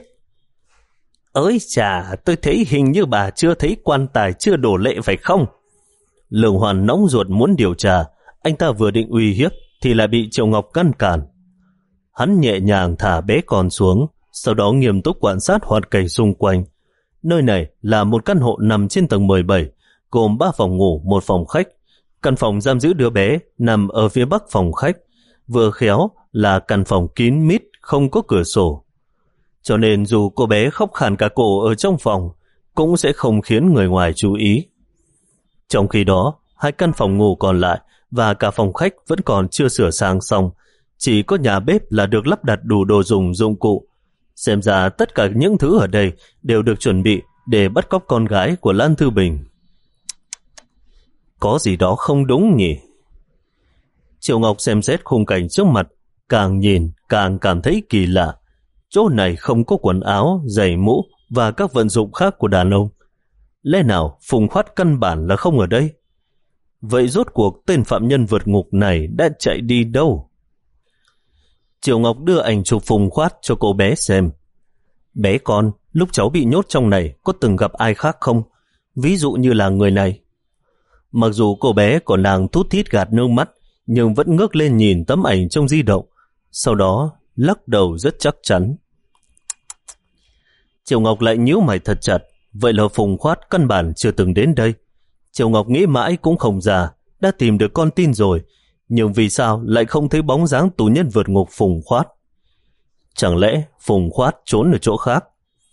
Ơi chà, tôi thấy hình như bà chưa thấy quan tài chưa đổ lệ phải không? Lương Hoàn nóng ruột muốn điều tra, anh ta vừa định uy hiếp thì lại bị Triệu Ngọc ngăn cản. Hắn nhẹ nhàng thả bé con xuống, sau đó nghiêm túc quan sát hoàn cảnh xung quanh. Nơi này là một căn hộ nằm trên tầng mười bảy, gồm ba phòng ngủ, một phòng khách. Căn phòng giam giữ đứa bé nằm ở phía bắc phòng khách, vừa khéo là căn phòng kín mít, không có cửa sổ. Cho nên dù cô bé khóc khàn cả cổ ở trong phòng, cũng sẽ không khiến người ngoài chú ý. Trong khi đó, hai căn phòng ngủ còn lại và cả phòng khách vẫn còn chưa sửa sang xong, chỉ có nhà bếp là được lắp đặt đủ đồ dùng dụng cụ. Xem ra tất cả những thứ ở đây đều được chuẩn bị để bắt cóc con gái của Lan Thư Bình. Có gì đó không đúng nhỉ? Triệu Ngọc xem xét khung cảnh trước mặt, càng nhìn càng cảm thấy kỳ lạ. Chỗ này không có quần áo, giày mũ và các vận dụng khác của đàn ông. Lẽ nào Phùng Khoát căn bản là không ở đây? Vậy rốt cuộc tên phạm nhân vượt ngục này đã chạy đi đâu? Triệu Ngọc đưa ảnh chụp Phùng Khoát cho cô bé xem. Bé con, lúc cháu bị nhốt trong này có từng gặp ai khác không? Ví dụ như là người này. Mặc dù cô bé còn đang thút thít gạt nước mắt, nhưng vẫn ngước lên nhìn tấm ảnh trong di động, sau đó lắc đầu rất chắc chắn. Triệu Ngọc lại nhíu mày thật chặt. Vậy là Phùng Khoát căn bản chưa từng đến đây. Triệu Ngọc nghĩ mãi cũng không ra, đã tìm được con tin rồi, nhưng vì sao lại không thấy bóng dáng tù nhân vượt ngục Phùng Khoát? Chẳng lẽ Phùng Khoát trốn ở chỗ khác?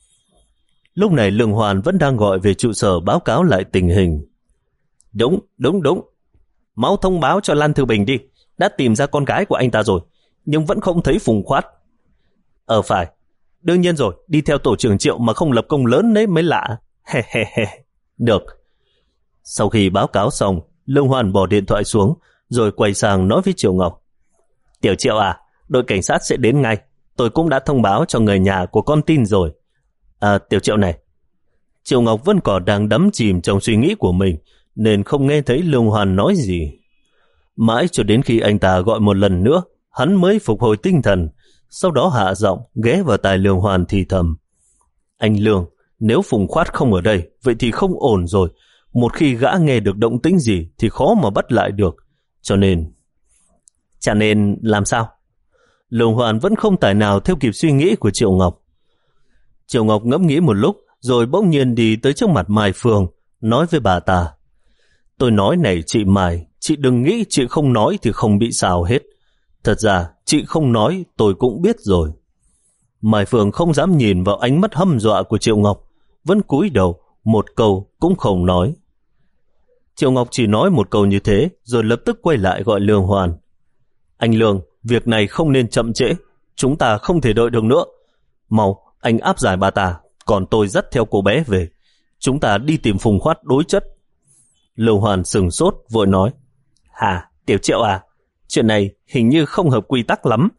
Lúc này Lương Hoàn vẫn đang gọi về trụ sở báo cáo lại tình hình. Đúng, đúng, đúng. Mau thông báo cho Lan Thư Bình đi. Đã tìm ra con gái của anh ta rồi, nhưng vẫn không thấy Phùng Khoát. Ờ phải, đương nhiên rồi, đi theo tổ trưởng Triệu mà không lập công lớn đấy mới lạ. He he he. Được. Sau khi báo cáo xong, Lương Hoàn bỏ điện thoại xuống, rồi quay sang nói với Triệu Ngọc. Tiểu Triệu à, đội cảnh sát sẽ đến ngay. Tôi cũng đã thông báo cho người nhà của con tin rồi. À, Tiểu Triệu này. Triệu Ngọc vẫn còn đang đắm chìm trong suy nghĩ của mình, nên không nghe thấy Lương Hoàn nói gì. Mãi cho đến khi anh ta gọi một lần nữa, hắn mới phục hồi tinh thần, sau đó hạ giọng ghé vào tai Lương Hoàn thì thầm. Anh Lương, nếu Phùng Khoát không ở đây, vậy thì không ổn rồi. Một khi gã nghe được động tĩnh gì thì khó mà bắt lại được. Cho nên... Chả nên làm sao? Lương Hoàn vẫn không tài nào theo kịp suy nghĩ của Triệu Ngọc. Triệu Ngọc ngẫm nghĩ một lúc, rồi bỗng nhiên đi tới trước mặt Mai Phương, nói với bà ta. Tôi nói này chị Mai, chị đừng nghĩ chị không nói thì không bị sao hết. Thật ra, chị không nói tôi cũng biết rồi. Mai Phương không dám nhìn vào ánh mắt hăm dọa của Triệu Ngọc, vẫn cúi đầu, một câu cũng không nói. Triệu Ngọc chỉ nói một câu như thế, rồi lập tức quay lại gọi Lương Hoàn. Anh Lương, việc này không nên chậm trễ, chúng ta không thể đợi được nữa. Mau, anh áp giải bà ta, còn tôi dắt theo cô bé về. Chúng ta đi tìm Phùng Khoát đối chất. Lương Hoàn sừng sốt, vội nói. Hả, Tiểu Triệu à, chuyện này hình như không hợp quy tắc lắm.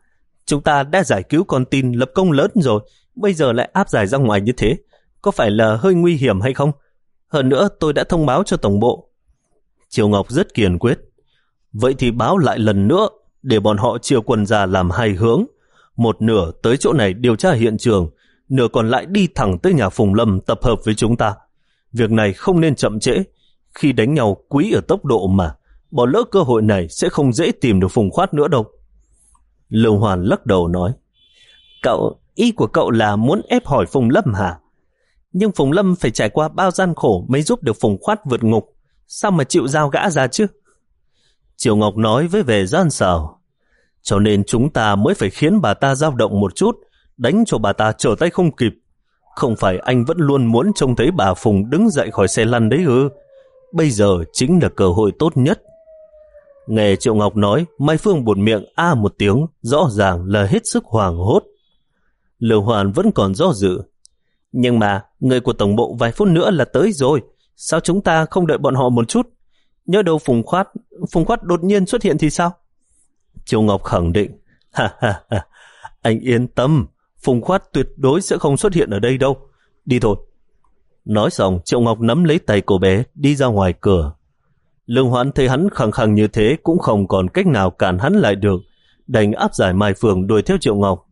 chúng ta đã giải cứu con tin, lập công lớn rồi, bây giờ lại áp giải ra ngoài như thế, có phải là hơi nguy hiểm hay không? Hơn nữa tôi đã thông báo cho tổng bộ. Triều Ngọc rất kiên quyết. Vậy thì báo lại lần nữa, để bọn họ chia quân ra làm hai hướng. Một nửa tới chỗ này điều tra hiện trường, nửa còn lại đi thẳng tới nhà Phùng Lâm tập hợp với chúng ta. Việc này không nên chậm trễ. Khi đánh nhau quý ở tốc độ mà, bỏ lỡ cơ hội này sẽ không dễ tìm được Phùng Khoát nữa đâu. Lương Hoàn lắc đầu nói, Cậu, ý của cậu là muốn ép hỏi Phùng Lâm hả? Nhưng Phùng Lâm phải trải qua bao gian khổ mới giúp được Phùng Khoát vượt ngục, sao mà chịu giao gã ra chứ? Triều Ngọc nói với vẻ gian xảo, cho nên chúng ta mới phải khiến bà ta dao động một chút, đánh cho bà ta trở tay không kịp. Không phải anh vẫn luôn muốn trông thấy bà Phùng đứng dậy khỏi xe lăn đấy ư? Bây giờ chính là cơ hội tốt nhất. Nghe Triệu Ngọc nói, Mai Phương buột miệng a một tiếng, rõ ràng là hết sức hoảng hốt. Lương Hoàn vẫn còn do dự. Nhưng mà, người của tổng bộ vài phút nữa là tới rồi, sao chúng ta không đợi bọn họ một chút? Nhớ đâu Phùng Khoát, Phùng Khoát đột nhiên xuất hiện thì sao? Triệu Ngọc khẳng định, ha ha ha, anh yên tâm, Phùng Khoát tuyệt đối sẽ không xuất hiện ở đây đâu. Đi thôi. Nói xong, Triệu Ngọc nắm lấy tay cô bé, đi ra ngoài cửa. Lương Hoãn thấy hắn khăng khăng như thế cũng không còn cách nào cản hắn lại được, đành áp giải Mai Phương đuổi theo Triệu Ngọc.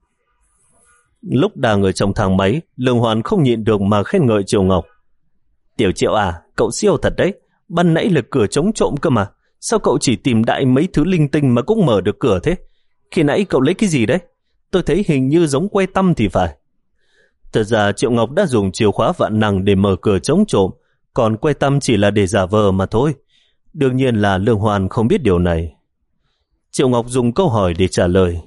Lúc đang ở trong thang máy, Lương Hoãn không nhịn được mà khen ngợi Triệu Ngọc. Tiểu Triệu à, cậu siêu thật đấy, ban nãy là cửa chống trộm cơ mà, sao cậu chỉ tìm đại mấy thứ linh tinh mà cũng mở được cửa thế? Khi nãy cậu lấy cái gì đấy? Tôi thấy hình như giống que tăm thì phải. Thật ra Triệu Ngọc đã dùng chìa khóa vạn năng để mở cửa chống trộm, còn que tăm chỉ là để giả vờ mà thôi. Đương nhiên là Lương Hoan không biết điều này. Triệu Ngọc dùng câu hỏi để trả lời.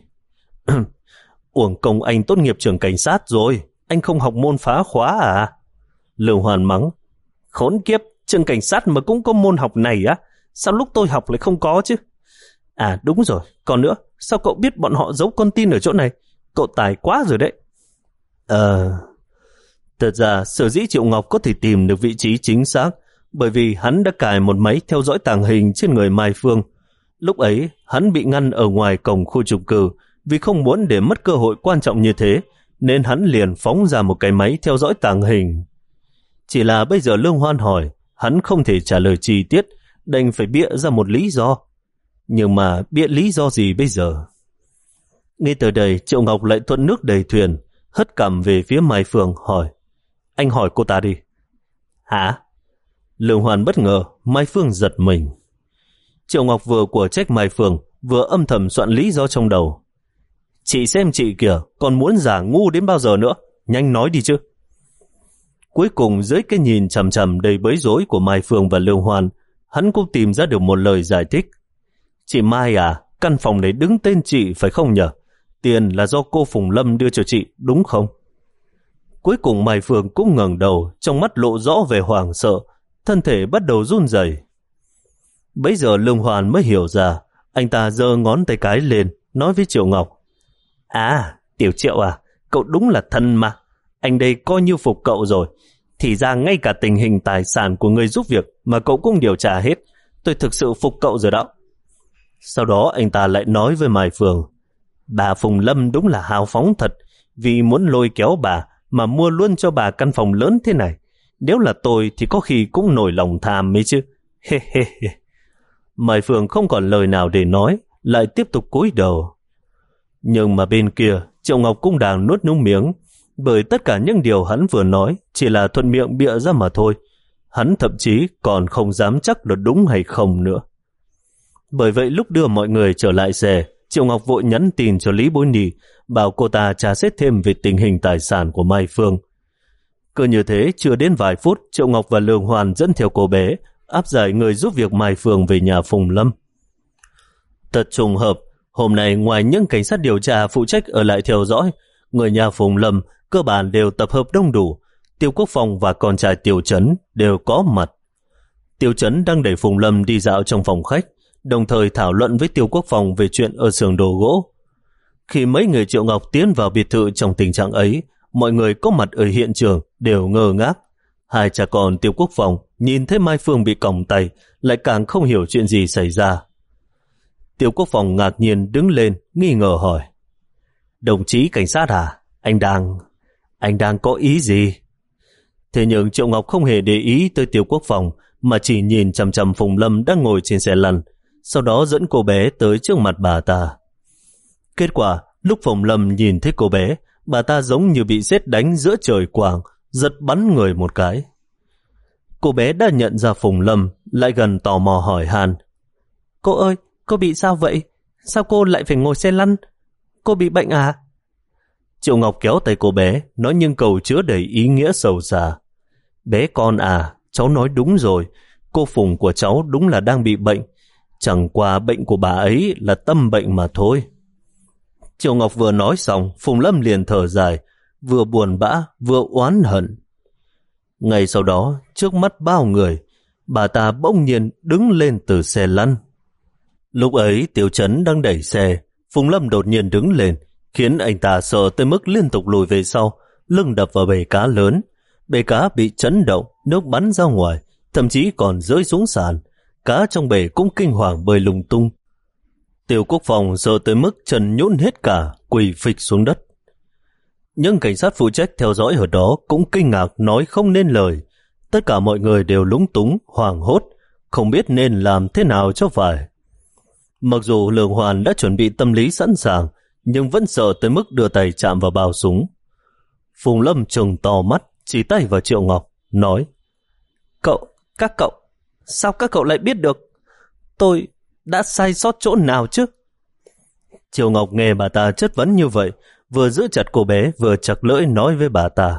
Uổng công anh tốt nghiệp trường cảnh sát rồi, anh không học môn phá khóa à? Lương Hoan mắng. Khốn kiếp, trường cảnh sát mà cũng có môn học này á? Sao lúc tôi học lại không có chứ? À đúng rồi, còn nữa, sao cậu biết bọn họ giấu con tin ở chỗ này? Cậu tài quá rồi đấy. Ờ... Thật ra, sở dĩ Triệu Ngọc có thể tìm được vị trí chính xác bởi vì hắn đã cài một máy theo dõi tàng hình trên người Mai Phương. Lúc ấy, hắn bị ngăn ở ngoài cổng khu chung cư vì không muốn để mất cơ hội quan trọng như thế, nên hắn liền phóng ra một cái máy theo dõi tàng hình. Chỉ là bây giờ Lương Hoan hỏi, hắn không thể trả lời chi tiết, đành phải bịa ra một lý do. Nhưng mà bịa lý do gì bây giờ? Ngay từ đây, Triệu Ngọc lại thuận nước đầy thuyền, hất cằm về phía Mai Phương hỏi, anh hỏi cô ta đi. Hả? Lương Hoan bất ngờ, Mai Phương giật mình. Triệu Ngọc vừa của trách Mai Phương, vừa âm thầm soạn lý do trong đầu. Chị xem chị kìa, còn muốn giả ngu đến bao giờ nữa? Nhanh nói đi chứ. Cuối cùng dưới cái nhìn chằm chằm đầy bối rối của Mai Phương và Lương Hoan, hắn cũng tìm ra được một lời giải thích. Chị Mai à, căn phòng này đứng tên chị phải không nhờ? Tiền là do cô Phùng Lâm đưa cho chị, đúng không? Cuối cùng Mai Phương cũng ngẩng đầu, trong mắt lộ rõ vẻ hoảng sợ, thân thể bắt đầu run rẩy. Bấy giờ Lương Hoàn mới hiểu ra, anh ta giơ ngón tay cái lên, nói với Triệu Ngọc. À, Tiểu Triệu à, cậu đúng là thân mà. Anh đây coi như phục cậu rồi. Thì ra ngay cả tình hình tài sản của người giúp việc mà cậu cũng điều tra hết. Tôi thực sự phục cậu rồi đó. Sau đó anh ta lại nói với Mai Phương. Bà Phùng Lâm đúng là hào phóng thật, vì muốn lôi kéo bà mà mua luôn cho bà căn phòng lớn thế này. Nếu là tôi thì có khi cũng nổi lòng tham mấy chứ. He he he. Mai Phương không còn lời nào để nói, lại tiếp tục cúi đầu. Nhưng mà bên kia, Triệu Ngọc cũng đang nuốt nước miếng, bởi tất cả những điều hắn vừa nói chỉ là thuận miệng bịa ra mà thôi. Hắn thậm chí còn không dám chắc là đúng hay không nữa. Bởi vậy lúc đưa mọi người trở lại xe, Triệu Ngọc vội nhắn tin cho Lý Bối Nhi, bảo cô ta tra xét thêm về tình hình tài sản của Mai Phương. Cứ như thế, chưa đến vài phút, Triệu Ngọc và Lương Hoàn dẫn theo cô bé, áp giải người giúp việc Mai Phương về nhà Phùng Lâm. Thật trùng hợp, hôm nay ngoài những cảnh sát điều tra phụ trách ở lại theo dõi, người nhà Phùng Lâm cơ bản đều tập hợp đông đủ. Tiêu Quốc Phong và con trai Tiêu Chấn đều có mặt. Tiêu Chấn đang đẩy Phùng Lâm đi dạo trong phòng khách, đồng thời thảo luận với Tiêu Quốc Phong về chuyện ở xưởng đồ gỗ. Khi mấy người Triệu Ngọc tiến vào biệt thự trong tình trạng ấy, mọi người có mặt ở hiện trường đều ngơ ngác. Hai cha con Tiêu Quốc Phong nhìn thấy Mai Phương bị còng tay, lại càng không hiểu chuyện gì xảy ra. Tiêu Quốc Phong ngạc nhiên đứng lên, nghi ngờ hỏi. Đồng chí cảnh sát à? Anh đang... Anh đang có ý gì? Thế nhưng Triệu Ngọc không hề để ý tới Tiêu Quốc Phòng, mà chỉ nhìn chằm chằm Phùng Lâm đang ngồi trên xe lăn, sau đó dẫn cô bé tới trước mặt bà ta. Kết quả, lúc Phùng Lâm nhìn thấy cô bé, bà ta giống như bị sét đánh giữa trời quang, giật bắn người một cái. Cô bé đã nhận ra Phùng Lâm, lại gần tò mò hỏi han. Cô ơi, cô bị sao vậy? Sao cô lại phải ngồi xe lăn? Cô bị bệnh à? Triệu Ngọc kéo tay cô bé, nói những câu chứa đầy ý nghĩa sâu xa. Bé con à, cháu nói đúng rồi, cô Phùng của cháu đúng là đang bị bệnh. Chẳng qua bệnh của bà ấy là tâm bệnh mà thôi. Triệu Ngọc vừa nói xong, Phùng Lâm liền thở dài, vừa buồn bã, vừa oán hận. Ngay sau đó, trước mắt bao người, bà ta bỗng nhiên đứng lên từ xe lăn. Lúc ấy, Tiểu Trấn đang đẩy xe, Phùng Lâm đột nhiên đứng lên, khiến anh ta sợ tới mức liên tục lùi về sau, lưng đập vào bể cá lớn. Bể cá bị chấn động, nước bắn ra ngoài, thậm chí còn rơi xuống sàn. Cá trong bể cũng kinh hoàng bơi lung tung. Tiêu Quốc Phòng sợ tới mức chân nhũn hết cả, quỳ phịch xuống đất. Những cảnh sát phụ trách theo dõi ở đó cũng kinh ngạc nói không nên lời. Tất cả mọi người đều lúng túng, hoảng hốt, không biết nên làm thế nào cho phải. Mặc dù Lương Hoàn đã chuẩn bị tâm lý sẵn sàng, nhưng vẫn sợ tới mức đưa tay chạm vào bao súng. Phùng Lâm trừng to mắt, chỉ tay vào Triệu Ngọc, nói: Cậu, các cậu, sao các cậu lại biết được? Tôi đã sai sót chỗ nào chứ? Triệu Ngọc nghe bà ta chất vấn như vậy, vừa giữ chặt cô bé vừa chặt lưỡi nói với bà ta: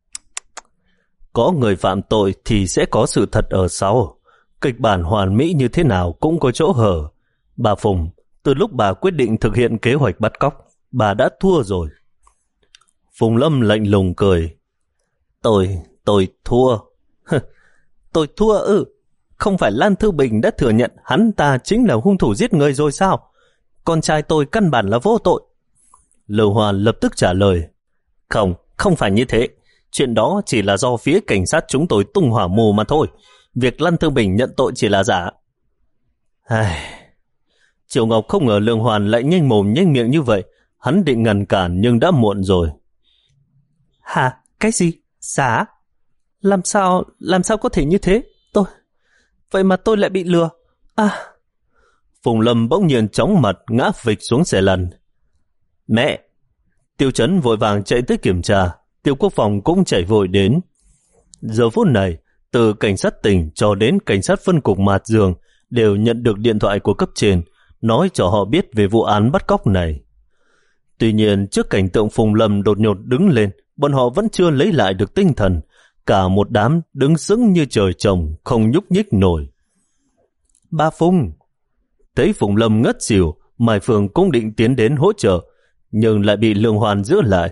Có người phạm tội thì sẽ có sự thật ở sau. Kịch bản hoàn mỹ như thế nào cũng có chỗ hở. Bà Phùng, từ lúc bà quyết định thực hiện kế hoạch bắt cóc, bà đã thua rồi. Phùng Lâm lạnh lùng cười: Tôi, tôi thua. Tôi thua ư? Không phải Lan Thư Bình đã thừa nhận hắn ta chính là hung thủ giết người rồi sao? Con trai tôi căn bản là vô tội. Lưu Hoàn lập tức trả lời: Không, không phải như thế. Chuyện đó chỉ là do phía cảnh sát chúng tôi tung hỏa mù mà thôi. Việc Lan Thư Bình nhận tội chỉ là giả. Ai... Triệu Ngọc không ngờ Lương Hoàn lại nhanh mồm nhanh miệng như vậy. Hắn định ngăn cản nhưng đã muộn rồi. Hả? Cái gì? Giả? Làm sao, làm sao có thể như thế? Tôi... Vậy mà tôi lại bị lừa. À... Phùng Lâm bỗng nhiên chóng mặt ngã phịch xuống xe lăn. Mẹ! Tiêu Chấn vội vàng chạy tới kiểm tra. Tiêu Quốc Phòng cũng chạy vội đến. Giờ phút này, từ cảnh sát tỉnh cho đến cảnh sát phân cục Mạt Dương đều nhận được điện thoại của cấp trên, nói cho họ biết về vụ án bắt cóc này. Tuy nhiên, trước cảnh tượng Phùng Lâm đột ngột đứng lên, bọn họ vẫn chưa lấy lại được tinh thần. Cả một đám đứng sững như trời trồng, không nhúc nhích nổi. Ba Phùng! Thấy Phùng Lâm ngất xỉu, Mai Phương cũng định tiến đến hỗ trợ, nhưng lại bị Lương Hoàn giữ lại.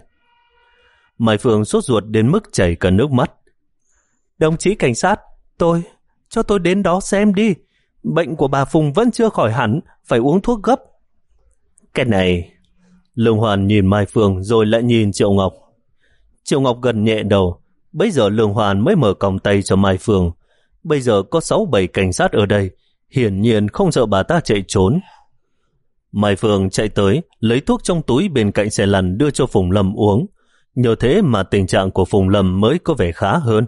Mai Phương sốt ruột đến mức chảy cả nước mắt. Đồng chí cảnh sát, tôi, cho tôi đến đó xem đi. Bệnh của bà Phùng vẫn chưa khỏi hẳn, phải uống thuốc gấp. Cái này... Lương Hoàn nhìn Mai Phương rồi lại nhìn Triệu Ngọc. Triệu Ngọc gần nhẹ đầu. Bây giờ Lương Hoàn mới mở còng tay cho Mai Phương. Bây giờ có sáu bảy cảnh sát ở đây, hiển nhiên không sợ bà ta chạy trốn. Mai Phương chạy tới, lấy thuốc trong túi bên cạnh xe lăn đưa cho Phùng Lâm uống. Nhờ thế mà tình trạng của Phùng Lâm mới có vẻ khá hơn.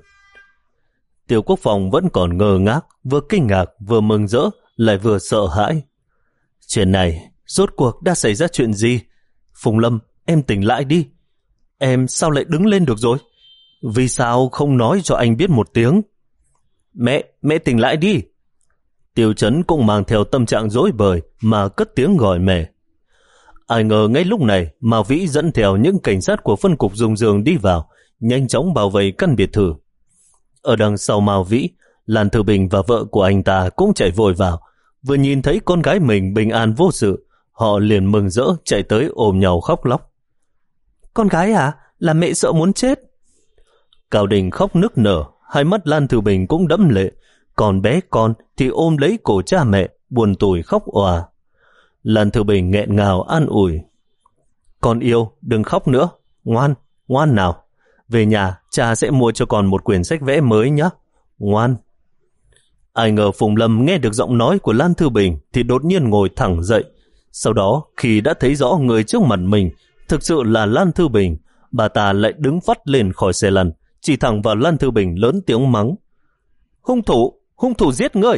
Tiêu Quốc Phòng vẫn còn ngơ ngác, vừa kinh ngạc, vừa mừng rỡ, lại vừa sợ hãi. Chuyện này, rốt cuộc đã xảy ra chuyện gì? Phùng Lâm, em tỉnh lại đi. Em sao lại đứng lên được rồi? Vì sao không nói cho anh biết một tiếng? Mẹ, mẹ tỉnh lại đi. Tiêu Chấn cũng mang theo tâm trạng rối bời mà cất tiếng gọi mẹ. Ai ngờ ngay lúc này Mao Vĩ dẫn theo những cảnh sát của phân cục Dung Dương đi vào, nhanh chóng bảo vệ căn biệt thự. Ở đằng sau Mao Vĩ, Lan Thư Bình và vợ của anh ta cũng chạy vội vào. Vừa nhìn thấy con gái mình bình an vô sự, họ liền mừng rỡ chạy tới ôm nhau khóc lóc. Con gái à? Là mẹ sợ muốn chết. Cao Đình khóc nức nở, hai mắt Lan Thư Bình cũng đẫm lệ, còn bé con thì ôm lấy cổ cha mẹ, buồn tủi khóc òa. Lan Thư Bình nghẹn ngào an ủi. Con yêu, đừng khóc nữa, ngoan, ngoan nào. Về nhà, cha sẽ mua cho con một quyển sách vẽ mới nhé, ngoan. Ai ngờ Phùng Lâm nghe được giọng nói của Lan Thư Bình thì đột nhiên ngồi thẳng dậy. Sau đó, khi đã thấy rõ người trước mặt mình, thực sự là Lan Thư Bình. Bà ta lại đứng vắt lên khỏi xe lăn, chỉ thẳng vào Lan Thư Bình lớn tiếng mắng. Hung thủ, hung thủ giết người.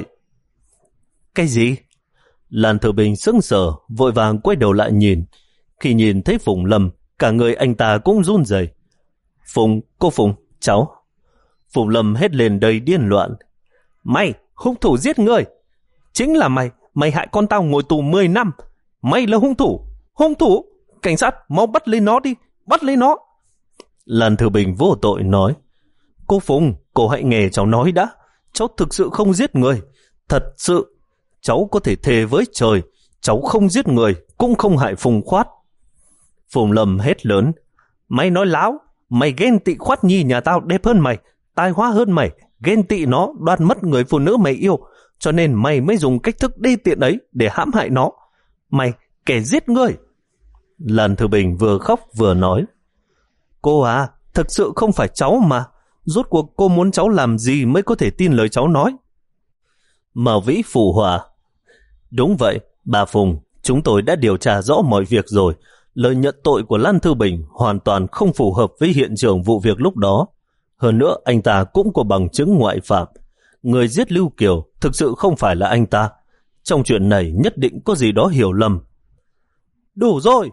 Cái gì? Lan Thư Bình sững sờ, vội vàng quay đầu lại nhìn. Khi nhìn thấy Phùng Lâm, cả người anh ta cũng run rẩy. Phùng, cô Phùng, cháu. Phùng Lâm hét lên đầy điên loạn. Mày, hung thủ giết người. Chính là mày, mày hại con tao ngồi tù mười năm. Mày là hung thủ, hung thủ. Cảnh sát, mau bắt lấy nó đi, bắt lấy nó. Lan Thư Bình vô tội nói. Cô Phùng, cô hãy nghe cháu nói đã. Cháu thực sự không giết người. Thật sự, cháu có thể thề với trời, cháu không giết người, cũng không hại Phùng Khoát. Phùng Lâm hét lớn. Mày nói láo, mày ghen tị Khoát Nhi nhà tao đẹp hơn mày, tài hóa hơn mày, ghen tị nó đoạt mất người phụ nữ mày yêu, cho nên mày mới dùng cách thức đê tiện ấy để hãm hại nó. Mày, kẻ giết người. Lan Thư Bình vừa khóc vừa nói. Cô à, thực sự không phải cháu mà. Rốt cuộc cô muốn cháu làm gì mới có thể tin lời cháu nói? Mao Vĩ phụ họa. Đúng vậy, bà Phùng, chúng tôi đã điều tra rõ mọi việc rồi. Lời nhận tội của Lan Thư Bình hoàn toàn không phù hợp với hiện trường vụ việc lúc đó. Hơn nữa, anh ta cũng có bằng chứng ngoại phạm. Người giết Lưu Kiều thực sự không phải là anh ta. Trong chuyện này nhất định có gì đó hiểu lầm. Đủ rồi!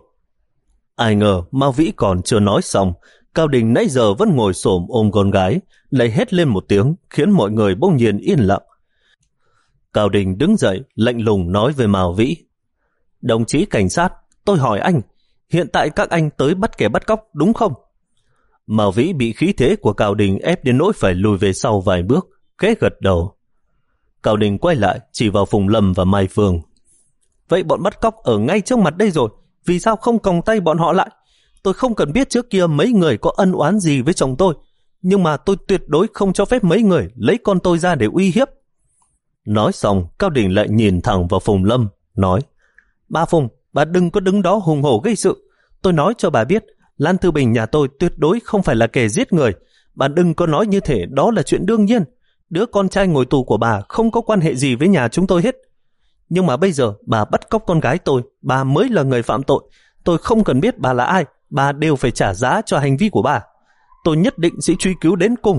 Ai ngờ Mao Vĩ còn chưa nói xong, Cao Đình nãy giờ vẫn ngồi xổm ôm con gái, lại hét lên một tiếng, khiến mọi người bỗng nhiên yên lặng. Cao Đình đứng dậy, lạnh lùng nói với Mao Vĩ. Đồng chí cảnh sát, tôi hỏi anh, hiện tại các anh tới bắt kẻ bắt cóc đúng không? Mao Vĩ bị khí thế của Cao Đình ép đến nỗi phải lùi về sau vài bước, khẽ gật đầu. Cao Đình quay lại, chỉ vào Phùng Lâm và Mai Phương. Vậy bọn bắt cóc ở ngay trước mặt đây rồi, vì sao không còng tay bọn họ lại? Tôi không cần biết trước kia mấy người có ân oán gì với chồng tôi, nhưng mà tôi tuyệt đối không cho phép mấy người lấy con tôi ra để uy hiếp. Nói xong, Cao Đình lại nhìn thẳng vào Phùng Lâm, nói. Bà Phùng, bà đừng có đứng đó hùng hổ gây sự. Tôi nói cho bà biết, Lan Thư Bình nhà tôi tuyệt đối không phải là kẻ giết người. Bà đừng có nói như thế, đó là chuyện đương nhiên. Đứa con trai ngồi tù của bà không có quan hệ gì với nhà chúng tôi hết. Nhưng mà bây giờ bà bắt cóc con gái tôi, bà mới là người phạm tội. Tôi không cần biết bà là ai, bà đều phải trả giá cho hành vi của bà. Tôi nhất định sẽ truy cứu đến cùng.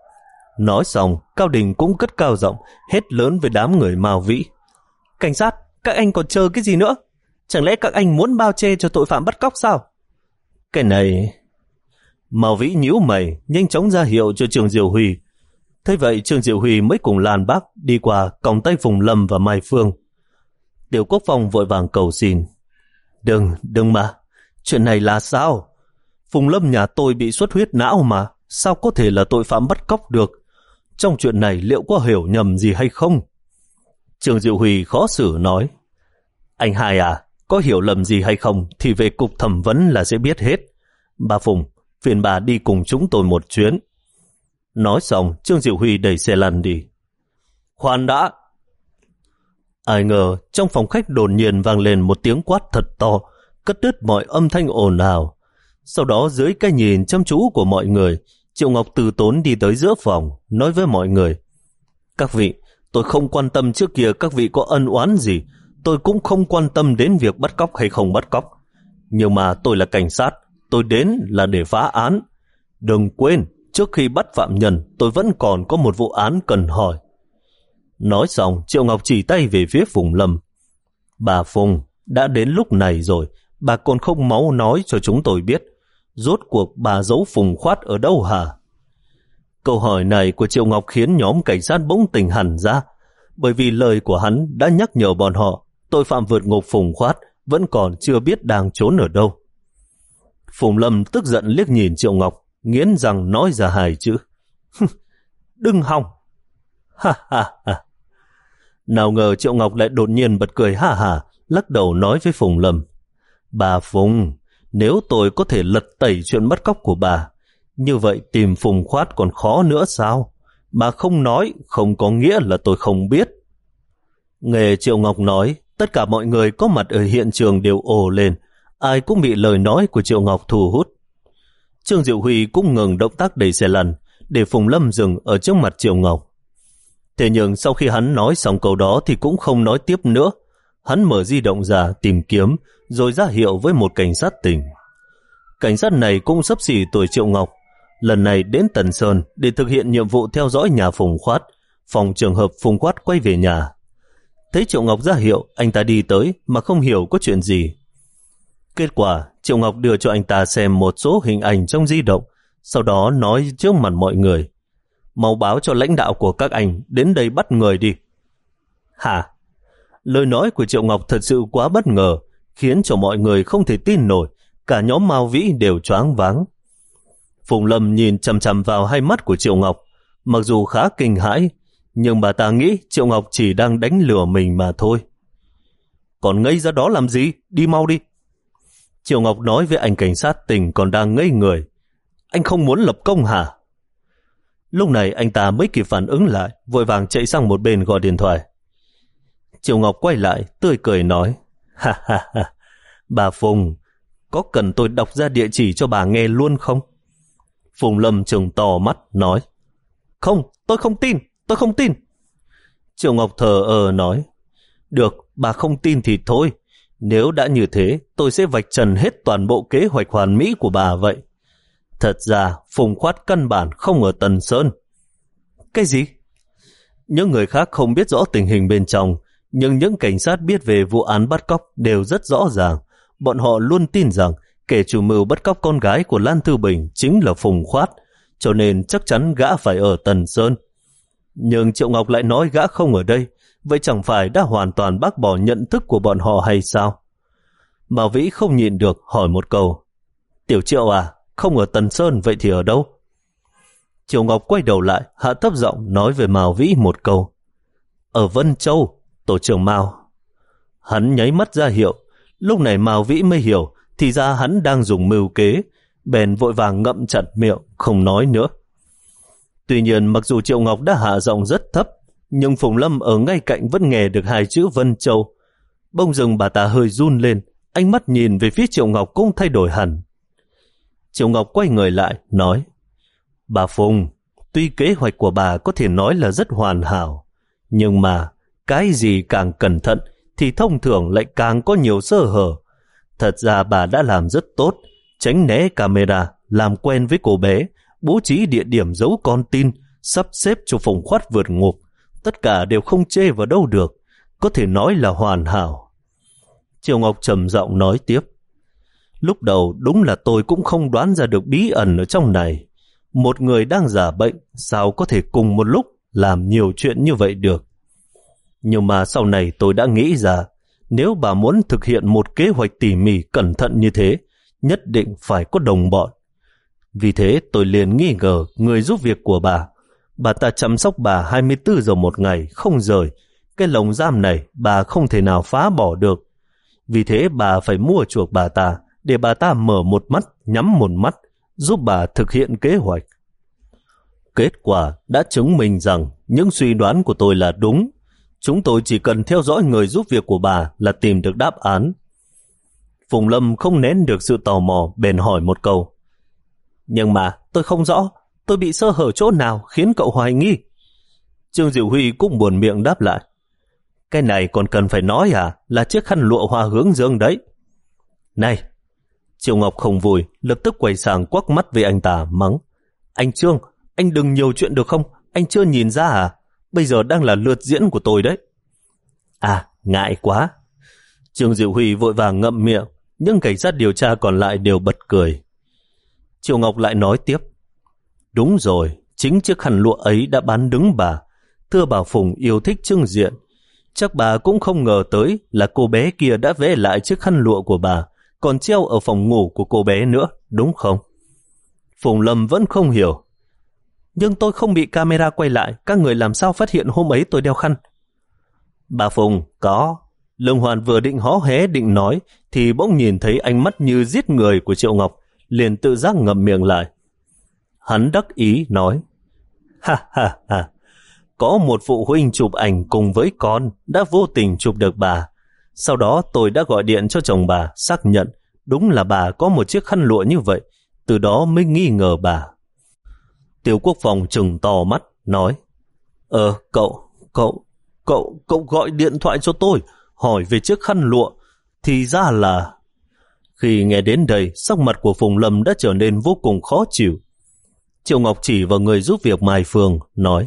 Nói xong, Cao Đình cũng cất cao giọng, hét lớn với đám người Mao Vĩ. Cảnh sát, các anh còn chờ cái gì nữa? Chẳng lẽ các anh muốn bao che cho tội phạm bắt cóc sao? Cái này... Mao Vĩ nhíu mày, nhanh chóng ra hiệu cho Trương Diệu Huy. Thế vậy Trương Diệu Huy mới cùng Lan Bác đi qua còng tay Phùng Lâm và Mai Phương. Tiểu Quốc Phong vội vàng cầu xin. Đừng, đừng mà. Chuyện này là sao? Phùng Lâm nhà tôi bị xuất huyết não mà. Sao có thể là tội phạm bắt cóc được? Trong chuyện này liệu có hiểu nhầm gì hay không? Trương Diệu Huy khó xử nói. Anh hai à, có hiểu lầm gì hay không thì về cục thẩm vấn là sẽ biết hết. Bà Phùng, phiền bà đi cùng chúng tôi một chuyến. Nói xong, Trương Diệu Huy đẩy xe lăn đi. Khoan đã! Ai ngờ, trong phòng khách đột nhiên vang lên một tiếng quát thật to, cắt đứt mọi âm thanh ồn ào. Sau đó dưới cái nhìn chăm chú của mọi người, Triệu Ngọc từ tốn đi tới giữa phòng, nói với mọi người. Các vị, tôi không quan tâm trước kia các vị có ân oán gì, tôi cũng không quan tâm đến việc bắt cóc hay không bắt cóc. Nhưng mà tôi là cảnh sát, tôi đến là để phá án. Đừng quên, trước khi bắt phạm nhân, tôi vẫn còn có một vụ án cần hỏi. Nói xong, Triệu Ngọc chỉ tay về phía Phùng Lâm. Bà Phùng, đã đến lúc này rồi, bà còn không máu nói cho chúng tôi biết. Rốt cuộc bà giấu Phùng Khoát ở đâu hả? Câu hỏi này của Triệu Ngọc khiến nhóm cảnh sát bỗng tỉnh hẳn ra, bởi vì lời của hắn đã nhắc nhở bọn họ tội phạm vượt ngục Phùng Khoát vẫn còn chưa biết đang trốn ở đâu. Phùng Lâm tức giận liếc nhìn Triệu Ngọc, nghiến răng nói ra hai chữ. Đừng hòng! Ha ha ha! Nào ngờ Triệu Ngọc lại đột nhiên bật cười ha ha, lắc đầu nói với Phùng Lâm. Bà Phùng, nếu tôi có thể lật tẩy chuyện bắt cóc của bà, như vậy tìm Phùng Khoát còn khó nữa sao? Bà không nói, không có nghĩa là tôi không biết. Nghe Triệu Ngọc nói, tất cả mọi người có mặt ở hiện trường đều ồ lên, ai cũng bị lời nói của Triệu Ngọc thu hút. Trương Diệu Huy cũng ngừng động tác đẩy xe lăn, để Phùng Lâm dừng ở trước mặt Triệu Ngọc. Thế nhưng sau khi hắn nói xong câu đó thì cũng không nói tiếp nữa. Hắn mở di động ra tìm kiếm, rồi ra hiệu với một cảnh sát tỉnh. Cảnh sát này cũng xấp xỉ tuổi Triệu Ngọc, lần này đến Tần Sơn để thực hiện nhiệm vụ theo dõi nhà Phùng Khoát, phòng trường hợp Phùng Khoát quay về nhà. Thấy Triệu Ngọc ra hiệu, anh ta đi tới mà không hiểu có chuyện gì. Kết quả, Triệu Ngọc đưa cho anh ta xem một số hình ảnh trong di động, sau đó nói trước mặt mọi người: mau báo cho lãnh đạo của các anh đến đây bắt người đi. Hả? Lời nói của Triệu Ngọc thật sự quá bất ngờ, khiến cho mọi người không thể tin nổi, cả nhóm Mao Vĩ đều choáng váng. Phùng Lâm nhìn chằm chằm vào hai mắt của Triệu Ngọc, mặc dù khá kinh hãi, nhưng bà ta nghĩ Triệu Ngọc chỉ đang đánh lừa mình mà thôi. Còn ngây ra đó làm gì? Đi mau đi. Triệu Ngọc nói với anh cảnh sát tỉnh còn đang ngây người: anh không muốn lập công hả? Lúc này anh ta mới kịp phản ứng lại, vội vàng chạy sang một bên gọi điện thoại. Triệu Ngọc quay lại, tươi cười nói: ha ha ha, bà Phùng, có cần tôi đọc ra địa chỉ cho bà nghe luôn không? Phùng Lâm trừng to mắt nói: không, tôi không tin, tôi không tin. Triệu Ngọc thờ ơ nói: được, bà không tin thì thôi, nếu đã như thế tôi sẽ vạch trần hết toàn bộ kế hoạch hoàn mỹ của bà vậy. Thật ra Phùng Khoát căn bản không ở Tần Sơn. Cái gì? Những người khác không biết rõ tình hình bên trong, nhưng những cảnh sát biết về vụ án bắt cóc đều rất rõ ràng. Bọn họ luôn tin rằng kẻ chủ mưu bắt cóc con gái của Lan Thư Bình chính là Phùng Khoát, cho nên chắc chắn gã phải ở Tần Sơn. Nhưng Triệu Ngọc lại nói gã không ở đây, vậy chẳng phải đã hoàn toàn bác bỏ nhận thức của bọn họ hay sao? Mao Vĩ không nhịn được hỏi một câu: Tiểu Triệu à, không ở Tần Sơn vậy thì ở đâu? Triệu Ngọc quay đầu lại, hạ thấp giọng nói về Mao Vĩ một câu: ở Vân Châu, tổ trưởng Mao. Hắn nháy mắt ra hiệu. Lúc này Mao Vĩ mới hiểu, thì ra hắn đang dùng mưu kế, bèn vội vàng ngậm chặt miệng, không nói nữa. Tuy nhiên mặc dù Triệu Ngọc đã hạ giọng rất thấp, nhưng Phùng Lâm ở ngay cạnh vẫn nghe được hai chữ Vân Châu. Bỗng dưng bà ta hơi run lên, ánh mắt nhìn về phía Triệu Ngọc cũng thay đổi hẳn. Triệu Ngọc quay người lại, nói: bà Phùng, tuy kế hoạch của bà có thể nói là rất hoàn hảo, nhưng mà cái gì càng cẩn thận thì thông thường lại càng có nhiều sơ hở. Thật ra bà đã làm rất tốt, tránh né camera, làm quen với cô bé, bố trí địa điểm giấu con tin, sắp xếp cho Phùng Khoát vượt ngục. Tất cả đều không chê vào đâu được, có thể nói là hoàn hảo. Triệu Ngọc trầm giọng nói tiếp: lúc đầu đúng là tôi cũng không đoán ra được bí ẩn ở trong này. Một người đang giả bệnh, sao có thể cùng một lúc làm nhiều chuyện như vậy được? Nhưng mà sau này tôi đã nghĩ ra, nếu bà muốn thực hiện một kế hoạch tỉ mỉ cẩn thận như thế, nhất định phải có đồng bọn. Vì thế tôi liền nghi ngờ người giúp việc của bà. Bà ta chăm sóc bà hai mươi bốn giờ một ngày, không rời. Cái lồng giam này bà không thể nào phá bỏ được. Vì thế bà phải mua chuộc bà ta, để bà ta mở một mắt, nhắm một mắt, giúp bà thực hiện kế hoạch. Kết quả đã chứng minh rằng những suy đoán của tôi là đúng. Chúng tôi chỉ cần theo dõi người giúp việc của bà là tìm được đáp án. Phùng Lâm không nén được sự tò mò, bèn hỏi một câu: nhưng mà tôi không rõ, tôi bị sơ hở chỗ nào khiến cậu hoài nghi? Trương Diệu Huy cũng buồn miệng đáp lại: cái này còn cần phải nói à, là chiếc khăn lụa hoa hướng dương đấy. Này! Triệu Ngọc không vui, lập tức quay sang quắc mắt với anh ta, mắng: anh Trương, anh đừng nhiều chuyện được không? Anh chưa nhìn ra à? Bây giờ đang là lượt diễn của tôi đấy. À, ngại quá. Trương Diệu Huy vội vàng ngậm miệng, nhưng cảnh sát điều tra còn lại đều bật cười. Triệu Ngọc lại nói tiếp: đúng rồi, chính chiếc khăn lụa ấy đã bán đứng bà. Thưa bà Phùng yêu thích trưng diện, chắc bà cũng không ngờ tới là cô bé kia đã vẽ lại chiếc khăn lụa của bà, còn treo ở phòng ngủ của cô bé nữa, đúng không? Phùng Lâm vẫn không hiểu: nhưng tôi không bị camera quay lại, các người làm sao phát hiện hôm ấy tôi đeo khăn? Bà Phùng, có. Lương Hoàn vừa định hó hé định nói, thì bỗng nhìn thấy ánh mắt như giết người của Triệu Ngọc, liền tự giác ngậm miệng lại. Hắn đắc ý nói: ha ha ha, có một phụ huynh chụp ảnh cùng với con đã vô tình chụp được bà. Sau đó tôi đã gọi điện cho chồng bà, xác nhận đúng là bà có một chiếc khăn lụa như vậy, từ đó mới nghi ngờ bà. Tiêu Quốc Phòng trừng to mắt, nói: Ờ, cậu, cậu, cậu, cậu gọi điện thoại cho tôi, hỏi về chiếc khăn lụa, thì ra là... Khi nghe đến đây, sắc mặt của Phùng Lâm đã trở nên vô cùng khó chịu. Triệu Ngọc chỉ vào người giúp việc Mai Phương, nói: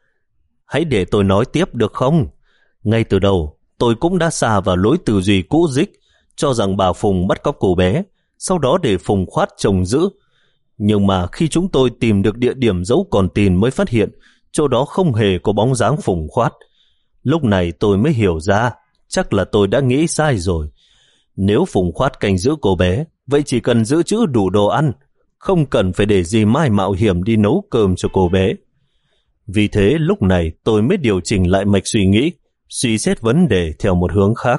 Hãy để tôi nói tiếp được không? Ngay từ đầu, tôi cũng đã xa vào lối tư duy cũ dích, cho rằng bà Phùng bắt cóc cô bé, sau đó để Phùng Khoát trông giữ. Nhưng mà khi chúng tôi tìm được địa điểm giấu con tin mới phát hiện chỗ đó không hề có bóng dáng Phùng Khoát. Lúc này tôi mới hiểu ra, chắc là tôi đã nghĩ sai rồi. Nếu Phùng Khoát canh giữ cô bé, vậy chỉ cần giữ chữ đủ đồ ăn, không cần phải để dì Mai mạo hiểm đi nấu cơm cho cô bé. Vì thế lúc này tôi mới điều chỉnh lại mạch suy nghĩ, suy xét vấn đề theo một hướng khác.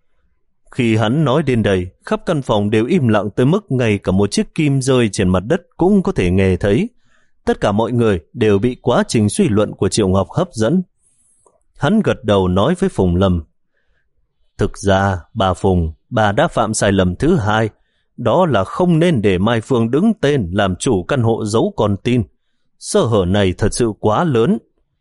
Khi hắn nói đến đây, khắp căn phòng đều im lặng tới mức ngay cả một chiếc kim rơi trên mặt đất cũng có thể nghe thấy. Tất cả mọi người đều bị quá trình suy luận của Triệu Ngọc hấp dẫn. Hắn gật đầu nói với Phùng Lâm: Thực ra, bà Phùng, bà đã phạm sai lầm thứ hai, đó là không nên để Mai Phương đứng tên làm chủ căn hộ giấu con tin. Sơ hở này thật sự quá lớn.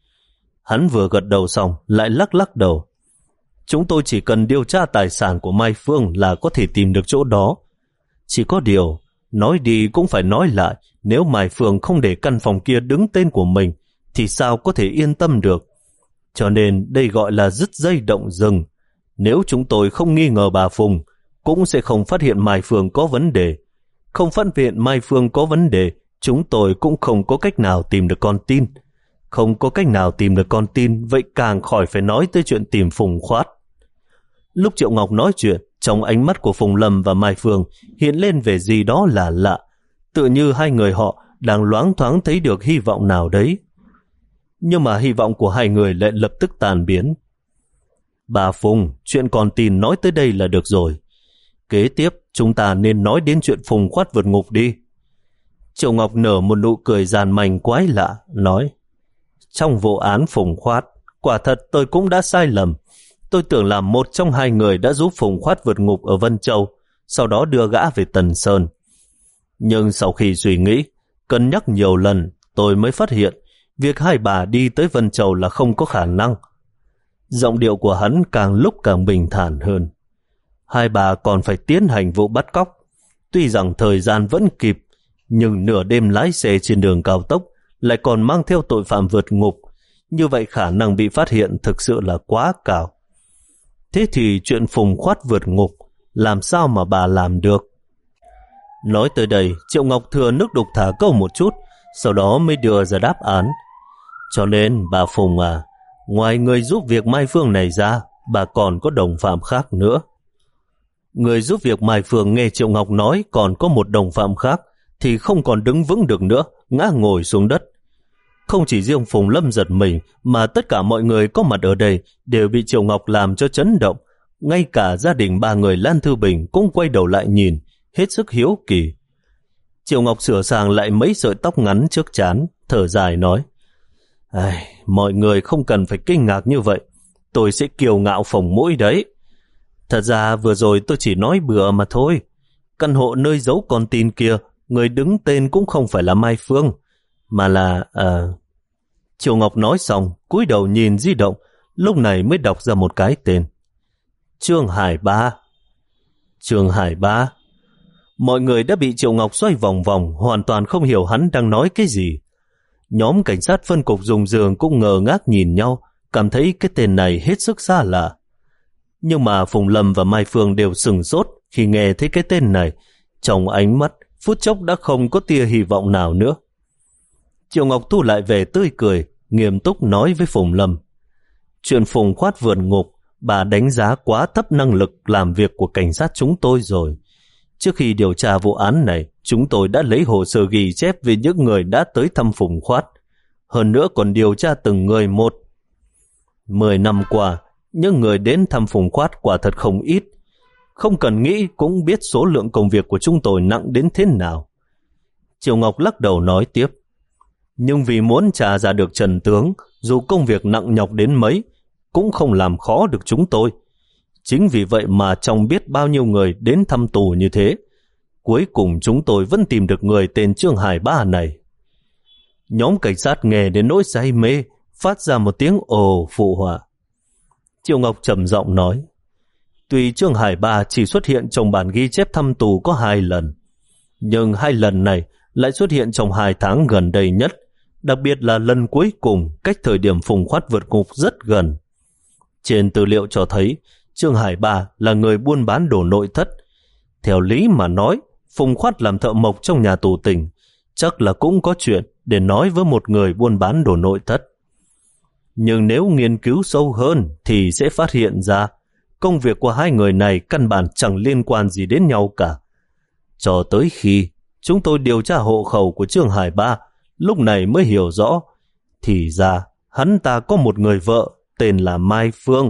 Hắn vừa gật đầu xong, lại lắc lắc đầu. Chúng tôi chỉ cần điều tra tài sản của Mai Phương là có thể tìm được chỗ đó. Chỉ có điều, nói đi cũng phải nói lại, nếu Mai Phương không để căn phòng kia đứng tên của mình, thì sao có thể yên tâm được. Cho nên đây gọi là dứt dây động rừng. Nếu chúng tôi không nghi ngờ bà Phùng, cũng sẽ không phát hiện Mai Phương có vấn đề. Không phát hiện Mai Phương có vấn đề, chúng tôi cũng không có cách nào tìm được con tin. Không có cách nào tìm được con tin, vậy càng khỏi phải nói tới chuyện tìm Phùng Khoát. Lúc Triệu Ngọc nói chuyện, trong ánh mắt của Phùng Lâm và Mai Phương hiện lên về gì đó là lạ, tựa như hai người họ đang loáng thoáng thấy được hy vọng nào đấy. Nhưng mà hy vọng của hai người lại lập tức tàn biến. Bà Phùng, chuyện con tin nói tới đây là được rồi. Kế tiếp, chúng ta nên nói đến chuyện Phùng Khoát vượt ngục đi. Triệu Ngọc nở một nụ cười giàn manh quái lạ, nói: Trong vụ án Phùng Khoát, quả thật tôi cũng đã sai lầm. Tôi tưởng là một trong hai người đã giúp Phùng Khoát vượt ngục ở Vân Châu, sau đó đưa gã về Tần Sơn. Nhưng sau khi suy nghĩ, cân nhắc nhiều lần, tôi mới phát hiện việc hai bà đi tới Vân Châu là không có khả năng. Giọng điệu của hắn càng lúc càng bình thản hơn. Hai bà còn phải tiến hành vụ bắt cóc. Tuy rằng thời gian vẫn kịp, nhưng nửa đêm lái xe trên đường cao tốc lại còn mang theo tội phạm vượt ngục. Như vậy khả năng bị phát hiện thực sự là quá cao. Thế thì chuyện Phùng Khoát vượt ngục, làm sao mà bà làm được? Nói tới đây, Triệu Ngọc thừa nước đục thả câu một chút, sau đó mới đưa ra đáp án. Cho nên, bà Phùng à, ngoài người giúp việc Mai Phương này ra, bà còn có đồng phạm khác nữa. Người giúp việc Mai Phương nghe Triệu Ngọc nói còn có một đồng phạm khác, thì không còn đứng vững được nữa, ngã ngồi xuống đất. Không chỉ riêng Phùng Lâm giật mình, mà tất cả mọi người có mặt ở đây đều bị Triệu Ngọc làm cho chấn động. Ngay cả gia đình ba người Lan Thư Bình cũng quay đầu lại nhìn, hết sức hiếu kỳ. Triệu Ngọc sửa sang lại mấy sợi tóc ngắn trước trán, thở dài nói: Ai, mọi người không cần phải kinh ngạc như vậy, tôi sẽ kiêu ngạo phồng mũi đấy. Thật ra vừa rồi tôi chỉ nói bừa mà thôi. Căn hộ nơi giấu con tin kia, người đứng tên cũng không phải là Mai Phương, mà là... À... Triệu Ngọc nói xong, cúi đầu nhìn di động, lúc này mới đọc ra một cái tên. Trương Hải Ba. Trương Hải Ba. Mọi người đã bị Triệu Ngọc xoay vòng vòng, hoàn toàn không hiểu hắn đang nói cái gì. Nhóm cảnh sát phân cục dùng giường cũng ngờ ngác nhìn nhau, cảm thấy cái tên này hết sức xa lạ. Nhưng mà Phùng Lâm và Mai Phương đều sửng sốt khi nghe thấy cái tên này. Trong ánh mắt, phút chốc đã không có tia hy vọng nào nữa. Triệu Ngọc thu lại về tươi cười, nghiêm túc nói với Phùng Lâm: Chuyện Phùng Khoát vượt ngục, bà đánh giá quá thấp năng lực làm việc của cảnh sát chúng tôi rồi. Trước khi điều tra vụ án này, chúng tôi đã lấy hồ sơ ghi chép về những người đã tới thăm Phùng Khoát. Hơn nữa còn điều tra từng người một. Mười năm qua, những người đến thăm Phùng Khoát quả thật không ít. Không cần nghĩ cũng biết số lượng công việc của chúng tôi nặng đến thế nào. Triệu Ngọc lắc đầu nói tiếp: Nhưng vì muốn tra ra được trần tướng, dù công việc nặng nhọc đến mấy, cũng không làm khó được chúng tôi. Chính vì vậy mà trong biết bao nhiêu người đến thăm tù như thế, cuối cùng chúng tôi vẫn tìm được người tên Trương Hải Ba này. Nhóm cảnh sát nghe đến nỗi say mê, phát ra một tiếng ồ phụ họa. Triệu Ngọc trầm giọng nói: Tuy Trương Hải Ba chỉ xuất hiện trong bản ghi chép thăm tù có hai lần, nhưng hai lần này lại xuất hiện trong hai tháng gần đây nhất, đặc biệt là lần cuối cùng cách thời điểm Phùng Khoát vượt ngục rất gần. Trên tư liệu cho thấy Trương Hải Ba là người buôn bán đồ nội thất. Theo lý mà nói, Phùng Khoát làm thợ mộc trong nhà tù tỉnh, chắc là cũng có chuyện để nói với một người buôn bán đồ nội thất. Nhưng nếu nghiên cứu sâu hơn thì sẽ phát hiện ra công việc của hai người này căn bản chẳng liên quan gì đến nhau cả. Cho tới khi chúng tôi điều tra hộ khẩu của Trương Hải Ba, lúc này mới hiểu rõ, thì ra hắn ta có một người vợ tên là Mai Phương.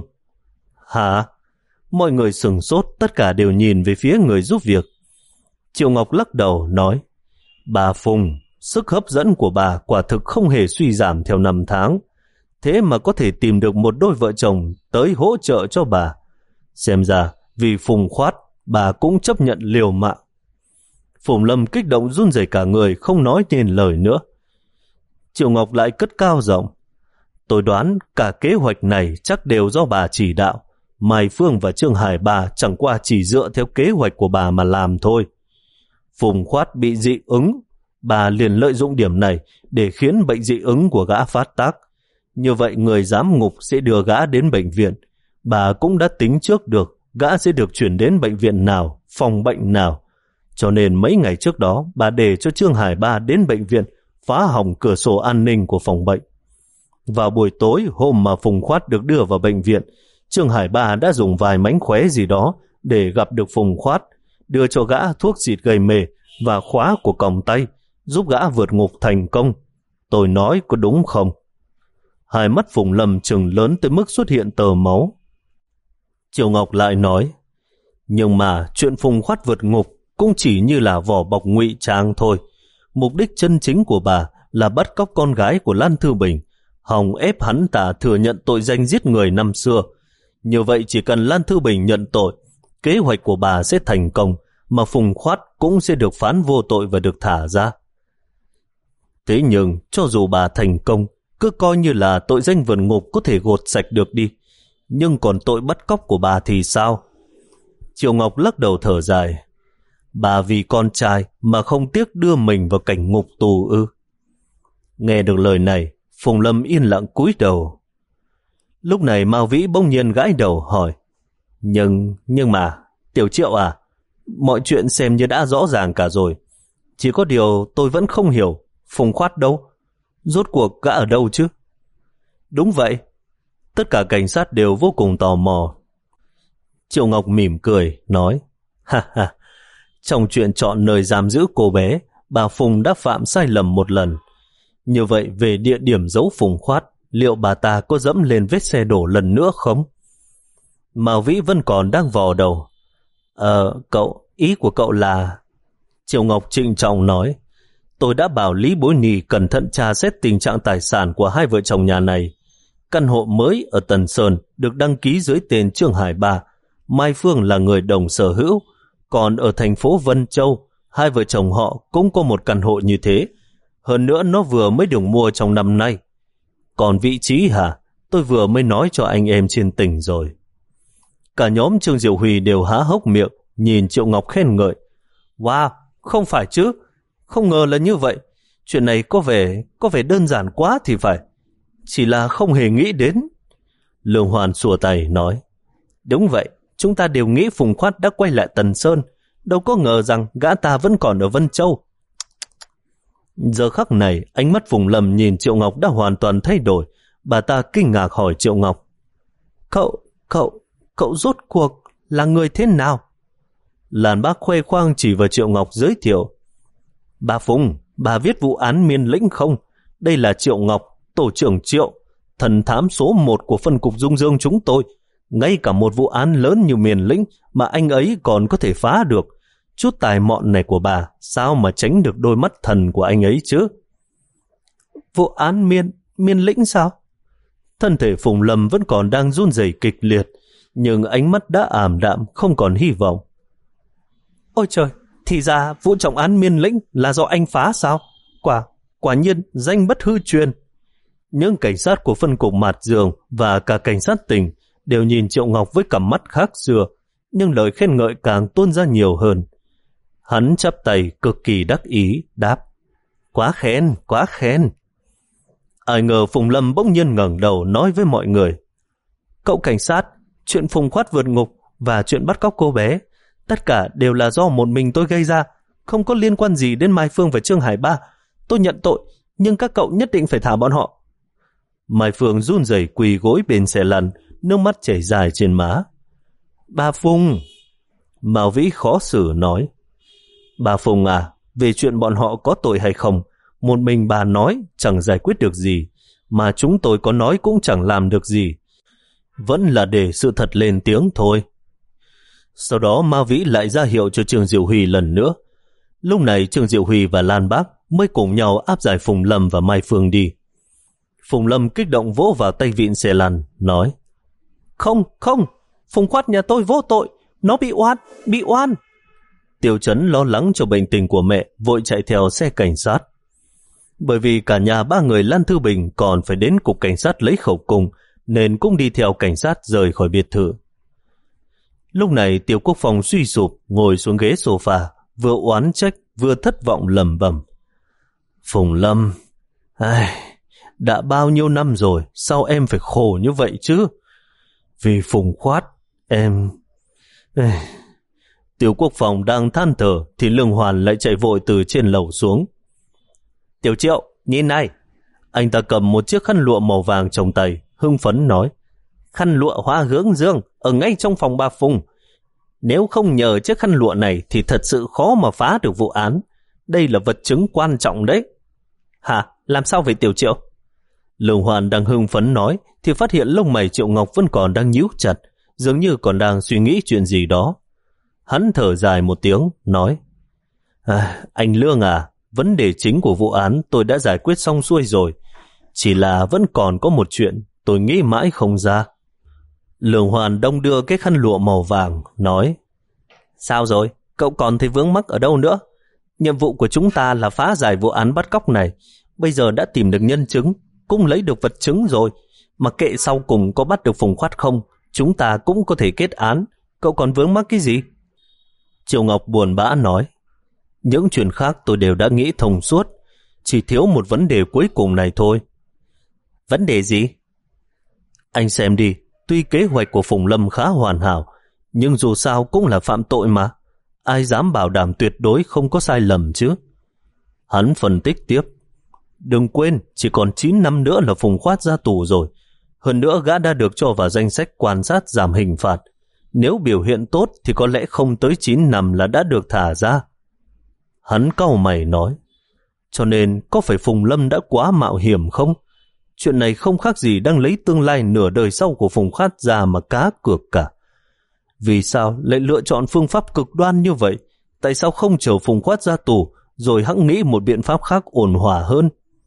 Hả? Mọi người sửng sốt, tất cả đều nhìn về phía người giúp việc. Triệu Ngọc lắc đầu nói, bà Phùng, sức hấp dẫn của bà quả thực không hề suy giảm theo năm tháng, thế mà có thể tìm được một đôi vợ chồng tới hỗ trợ cho bà. Xem ra vì Phùng Khoát, bà cũng chấp nhận liều mạng. Phùng Lâm kích động run rẩy cả người, không nói nên lời nữa. Triệu Ngọc lại cất cao giọng, tôi đoán cả kế hoạch này chắc đều do bà chỉ đạo. Mai Phương và Trương Hải Ba chẳng qua chỉ dựa theo kế hoạch của bà mà làm thôi. Phùng Khoát bị dị ứng, bà liền lợi dụng điểm này để khiến bệnh dị ứng của gã phát tác. Như vậy người giám ngục sẽ đưa gã đến bệnh viện. Bà cũng đã tính trước được gã sẽ được chuyển đến bệnh viện nào, phòng bệnh nào. Cho nên mấy ngày trước đó bà để cho Trương Hải Ba đến bệnh viện phá hỏng cửa sổ an ninh của phòng bệnh. Vào buổi tối hôm mà Phùng Khoát được đưa vào bệnh viện, Trương Hải Ba đã dùng vài mánh khóe gì đó để gặp được Phùng Khoát, đưa cho gã thuốc xịt gây mê và khóa của còng tay, giúp gã vượt ngục thành công. Tôi nói có đúng không? Hai mắt Phùng Lâm trừng lớn tới mức xuất hiện tờ máu. Triệu Ngọc lại nói, nhưng mà chuyện Phùng Khoát vượt ngục cũng chỉ như là vỏ bọc ngụy trang thôi. Mục đích chân chính của bà là bắt cóc con gái của Lan Thư Bình, hòng ép hắn ta thừa nhận tội danh giết người năm xưa. Như vậy chỉ cần Lan Thư Bình nhận tội, kế hoạch của bà sẽ thành công, mà Phùng Khoát cũng sẽ được phán vô tội và được thả ra. Thế nhưng cho dù bà thành công, cứ coi như là tội danh vượt ngục có thể gột sạch được đi, nhưng còn tội bắt cóc của bà thì sao? Triệu Ngọc lắc đầu thở dài, bà vì con trai mà không tiếc đưa mình vào cảnh ngục tù ư? Nghe được lời này, Phùng Lâm yên lặng cúi đầu. Lúc này Mao Vĩ bỗng nhiên gãi đầu hỏi, Nhưng, nhưng mà, Tiểu Triệu à, mọi chuyện xem như đã rõ ràng cả rồi. Chỉ có điều tôi vẫn không hiểu, Phùng Khoát đâu? Rốt cuộc gã ở đâu chứ? Đúng vậy. Tất cả cảnh sát đều vô cùng tò mò. Triệu Ngọc mỉm cười, nói, ha ha, trong chuyện chọn nơi giam giữ cô bé, bà Phùng đã phạm sai lầm một lần. Như vậy về địa điểm giấu Phùng Khoát, liệu bà ta có dẫm lên vết xe đổ lần nữa không? Mao Vĩ vẫn còn đang vò đầu. Ờ, cậu, ý của cậu là... Triệu Ngọc trịnh trọng nói, tôi đã bảo Lý Bối Nì cẩn thận tra xét tình trạng tài sản của hai vợ chồng nhà này. Căn hộ mới ở Tần Sơn được đăng ký dưới tên Trương Hải Ba, Mai Phương là người đồng sở hữu, còn ở thành phố Vân Châu, hai vợ chồng họ cũng có một căn hộ như thế. Hơn nữa nó vừa mới được mua trong năm nay. Còn vị trí hả? Tôi vừa mới nói cho anh em trên tỉnh rồi. Cả nhóm Trương Diệu Huy đều há hốc miệng, nhìn Triệu Ngọc khen ngợi. Wow, không phải chứ, không ngờ là như vậy. Chuyện này có vẻ, có vẻ đơn giản quá thì phải. Chỉ là không hề nghĩ đến. Lương Hoàn xua tay nói, đúng vậy, chúng ta đều nghĩ Phùng Khoát đã quay lại Tần Sơn, đâu có ngờ rằng gã ta vẫn còn ở Vân Châu. Giờ khắc này, ánh mắt Phùng Lâm nhìn Triệu Ngọc đã hoàn toàn thay đổi. Bà ta kinh ngạc hỏi Triệu Ngọc, Cậu, cậu, cậu rốt cuộc là người thế nào? Làn Bác khoe khoang chỉ vào Triệu Ngọc giới thiệu, Bà Phùng, bà viết vụ án Miên Lĩnh không? Đây là Triệu Ngọc, tổ trưởng Triệu, thần thám số một của phân cục Dung Dương chúng tôi. Ngay cả một vụ án lớn như Miên Lĩnh mà anh ấy còn có thể phá được. Chút tài mọn này của bà sao mà tránh được đôi mắt thần của anh ấy chứ? Vụ án Miên, Miên Lĩnh sao? Thân thể Phùng Lâm vẫn còn đang run rẩy kịch liệt, nhưng ánh mắt đã ảm đạm, không còn hy vọng. Ôi trời, thì ra vụ trọng án Miên Lĩnh là do anh phá sao? Quả, quả nhiên danh bất hư truyền. Những cảnh sát của phân cục Mạt Dường và cả cảnh sát tỉnh đều nhìn Triệu Ngọc với cặp mắt khác xưa, nhưng lời khen ngợi càng tuôn ra nhiều hơn. Hắn chắp tay cực kỳ đắc ý, đáp: Quá khen, quá khen. Ai ngờ Phùng Lâm bỗng nhiên ngẩng đầu nói với mọi người: Cậu cảnh sát, chuyện Phùng Khoát vượt ngục và chuyện bắt cóc cô bé, tất cả đều là do một mình tôi gây ra, không có liên quan gì đến Mai Phương và Trương Hải Ba. Tôi nhận tội, nhưng các cậu nhất định phải thả bọn họ. Mai Phương run rẩy quỳ gối bên xe lăn, nước mắt chảy dài trên má. Bà Phùng, Mao Vĩ khó xử nói: Bà Phùng à, về chuyện bọn họ có tội hay không, một mình bà nói chẳng giải quyết được gì, mà chúng tôi có nói cũng chẳng làm được gì. Vẫn là để sự thật lên tiếng thôi. Sau đó Mao Vĩ lại ra hiệu cho Trương Diệu Huy lần nữa. Lúc này Trương Diệu Huy và Lan Bác mới cùng nhau áp giải Phùng Lâm và Mai Phương đi. Phùng Lâm kích động vỗ vào tay vịn xe lăn, nói: Không, không, Phùng Khoát nhà tôi vô tội, nó bị oan, bị oan. Tiêu Chấn lo lắng cho bệnh tình của mẹ, vội chạy theo xe cảnh sát. Bởi vì cả nhà ba người Lan Thư Bình còn phải đến cục cảnh sát lấy khẩu cung, nên cũng đi theo cảnh sát rời khỏi biệt thự. Lúc này Tiêu Quốc Phong suy sụp ngồi xuống ghế sofa, vừa oán trách vừa thất vọng lẩm bẩm: Phùng Lâm, ai, đã bao nhiêu năm rồi, sao em phải khổ như vậy chứ? Vì Phùng Khoát, em... Ai... Tiêu Quốc Phong đang than thở thì Lương Hoàn lại chạy vội từ trên lầu xuống. Tiểu Triệu, nhìn này. Anh ta cầm một chiếc khăn lụa màu vàng trong tay, hưng phấn nói: Khăn lụa hoa hướng dương ở ngay trong phòng bà Phùng. Nếu không nhờ chiếc khăn lụa này thì thật sự khó mà phá được vụ án. Đây là vật chứng quan trọng đấy. Hả? Làm sao vậy Tiểu Triệu? Lương Hoàn đang hưng phấn nói thì phát hiện lông mày Triệu Ngọc vẫn còn đang nhíu chặt, dường như còn đang suy nghĩ chuyện gì đó. Hắn thở dài một tiếng, nói: à, Anh Lương à, vấn đề chính của vụ án tôi đã giải quyết xong xuôi rồi. Chỉ là vẫn còn có một chuyện tôi nghĩ mãi không ra. Lương Hoàn đông đưa cái khăn lụa màu vàng, nói: Sao rồi? Cậu còn thấy vướng mắc ở đâu nữa? Nhiệm vụ của chúng ta là phá giải vụ án bắt cóc này. Bây giờ đã tìm được nhân chứng, cũng lấy được vật chứng rồi. Mà kệ sau cùng có bắt được Phùng Khoát không, chúng ta cũng có thể kết án. Cậu còn vướng mắc cái gì? Triệu Ngọc buồn bã nói: Những chuyện khác tôi đều đã nghĩ thông suốt, chỉ thiếu một vấn đề cuối cùng này thôi. Vấn đề gì? Anh xem đi, tuy kế hoạch của Phùng Lâm khá hoàn hảo, nhưng dù sao cũng là phạm tội mà. Ai dám bảo đảm tuyệt đối không có sai lầm chứ? Hắn phân tích tiếp: Đừng quên, chỉ còn chín năm nữa là Phùng Khoát ra tù rồi. Hơn nữa gã đã được cho vào danh sách quan sát giảm hình phạt. Nếu biểu hiện tốt thì có lẽ không tới chín năm là đã được thả ra. Hắn cau mày nói: Cho nên có phải Phùng Lâm đã quá mạo hiểm không? Chuyện này không khác gì đang lấy tương lai nửa đời sau của Phùng Khoát ra mà cá cược cả. Vì sao lại lựa chọn phương pháp cực đoan như vậy? Tại sao không chờ Phùng Khoát ra tù rồi hẵng nghĩ một biện pháp khác ổn hòa hơn?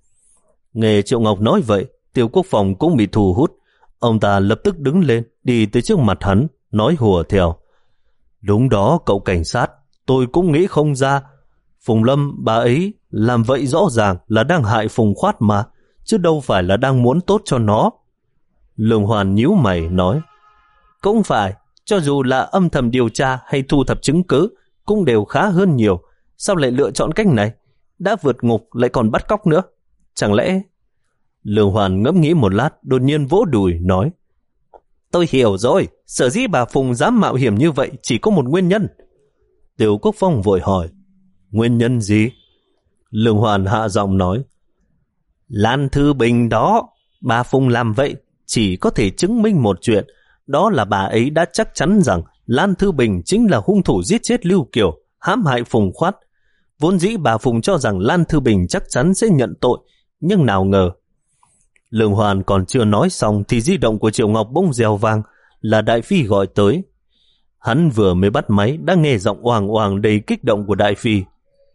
Nghe Triệu Ngọc nói vậy, Tiêu Quốc Phòng cũng bị thu hút. Ông ta lập tức đứng lên, đi tới trước mặt hắn, nói hùa theo: Đúng đó cậu cảnh sát, tôi cũng nghĩ không ra. Phùng Lâm bà ấy làm vậy rõ ràng là đang hại Phùng Khoát mà, chứ đâu phải là đang muốn tốt cho nó. Lương Hoàn nhíu mày nói: Cũng phải, cho dù là âm thầm điều tra hay thu thập chứng cứ cũng đều khá hơn nhiều. Sao lại lựa chọn cách này? Đã vượt ngục lại còn bắt cóc nữa. Chẳng lẽ... Lương Hoàn ngẫm nghĩ một lát, đột nhiên vỗ đùi nói: Tôi hiểu rồi, sở dĩ bà Phùng dám mạo hiểm như vậy chỉ có một nguyên nhân. Tiêu Quốc Phong vội hỏi: Nguyên nhân gì? Lương Hoàn hạ giọng nói: Lan Thư Bình đó. Bà Phùng làm vậy chỉ có thể chứng minh một chuyện, đó là bà ấy đã chắc chắn rằng Lan Thư Bình chính là hung thủ giết chết Lưu Kiều, hãm hại Phùng Khoát. Vốn dĩ bà Phùng cho rằng Lan Thư Bình chắc chắn sẽ nhận tội, nhưng nào ngờ. Lương Hoàn còn chưa nói xong thì di động của Triệu Ngọc bỗng reo vang, là Đại Phi gọi tới. Hắn vừa mới bắt máy đã nghe giọng oàng oàng đầy kích động của Đại Phi.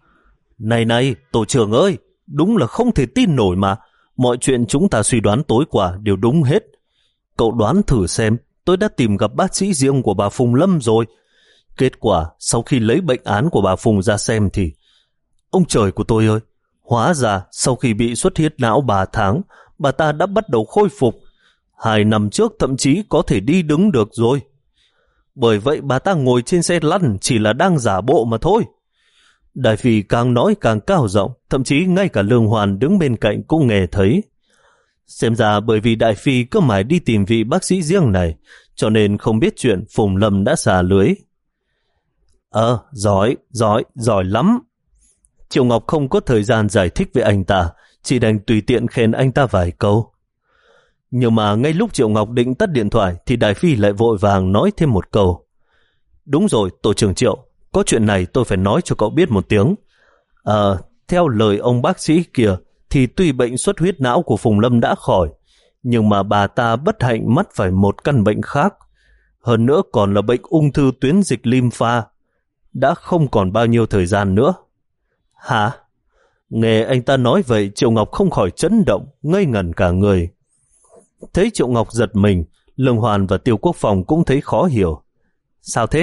Này này, tổ trưởng ơi, đúng là không thể tin nổi mà. Mọi chuyện chúng ta suy đoán tối qua đều đúng hết. Cậu đoán thử xem, tôi đã tìm gặp bác sĩ riêng của bà Phùng Lâm rồi. Kết quả, sau khi lấy bệnh án của bà Phùng ra xem thì... Ông trời của tôi ơi! Hóa ra, sau khi bị xuất huyết não ba tháng, bà ta đã bắt đầu khôi phục. Hai năm trước thậm chí có thể đi đứng được rồi. Bởi vậy bà ta ngồi trên xe lăn chỉ là đang giả bộ mà thôi. Đại phi càng nói càng cao giọng, thậm chí ngay cả Lương Hoàn đứng bên cạnh cũng nghe thấy. Xem ra bởi vì Đại phi cứ mãi đi tìm vị bác sĩ riêng này, cho nên không biết chuyện Phùng Lâm đã xả lưới. Ờ, giỏi, giỏi, giỏi lắm. Triệu Ngọc không có thời gian giải thích với anh ta, chỉ đành tùy tiện khen anh ta vài câu. Nhưng mà ngay lúc Triệu Ngọc định tắt điện thoại thì Đại phi lại vội vàng nói thêm một câu. Đúng rồi, tổ trưởng Triệu, có chuyện này tôi phải nói cho cậu biết một tiếng. Ờ, theo lời ông bác sĩ kia thì tuy bệnh xuất huyết não của Phùng Lâm đã khỏi, nhưng mà bà ta bất hạnh mắc phải một căn bệnh khác. Hơn nữa còn là bệnh ung thư tuyến dịch lympha. Đã không còn bao nhiêu thời gian nữa. Hả? Nghe anh ta nói vậy, Triệu Ngọc không khỏi chấn động, ngây ngẩn cả người. Thấy Triệu Ngọc giật mình, Lương Hoàn và Tiêu Quốc Phòng cũng thấy khó hiểu. Sao thế?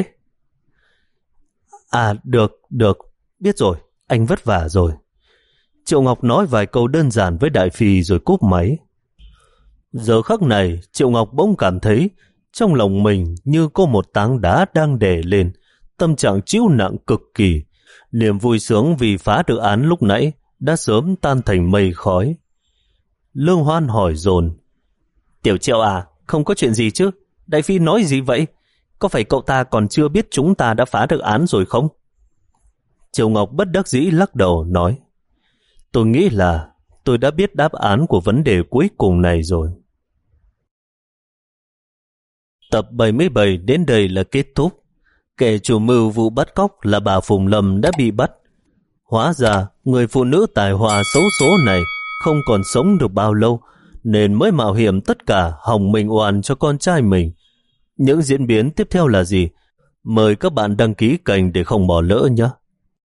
À, được, được, biết rồi, anh vất vả rồi. Triệu Ngọc nói vài câu đơn giản với Đại phi rồi cúp máy. Giờ khắc này, Triệu Ngọc bỗng cảm thấy trong lòng mình như có một tảng đá đang đè lên, tâm trạng chịu nặng cực kỳ. Niềm vui sướng vì phá được án lúc nãy đã sớm tan thành mây khói. Lương Hoan hỏi dồn. Tiểu Triệu à, không có chuyện gì chứ? Đại phi nói gì vậy? Có phải cậu ta còn chưa biết chúng ta đã phá được án rồi không? Triệu Ngọc bất đắc dĩ lắc đầu nói. Tôi nghĩ là tôi đã biết đáp án của vấn đề cuối cùng này rồi. Tập bảy mươi bảy đến đây là kết thúc. Kẻ chủ mưu vụ bắt cóc là bà Phùng Lâm đã bị bắt. Hóa ra người phụ nữ tài hoa xấu số này không còn sống được bao lâu, nên mới mạo hiểm tất cả hòng mình oan cho con trai mình. Những diễn biến tiếp theo là gì? Mời các bạn đăng ký kênh để không bỏ lỡ nhé.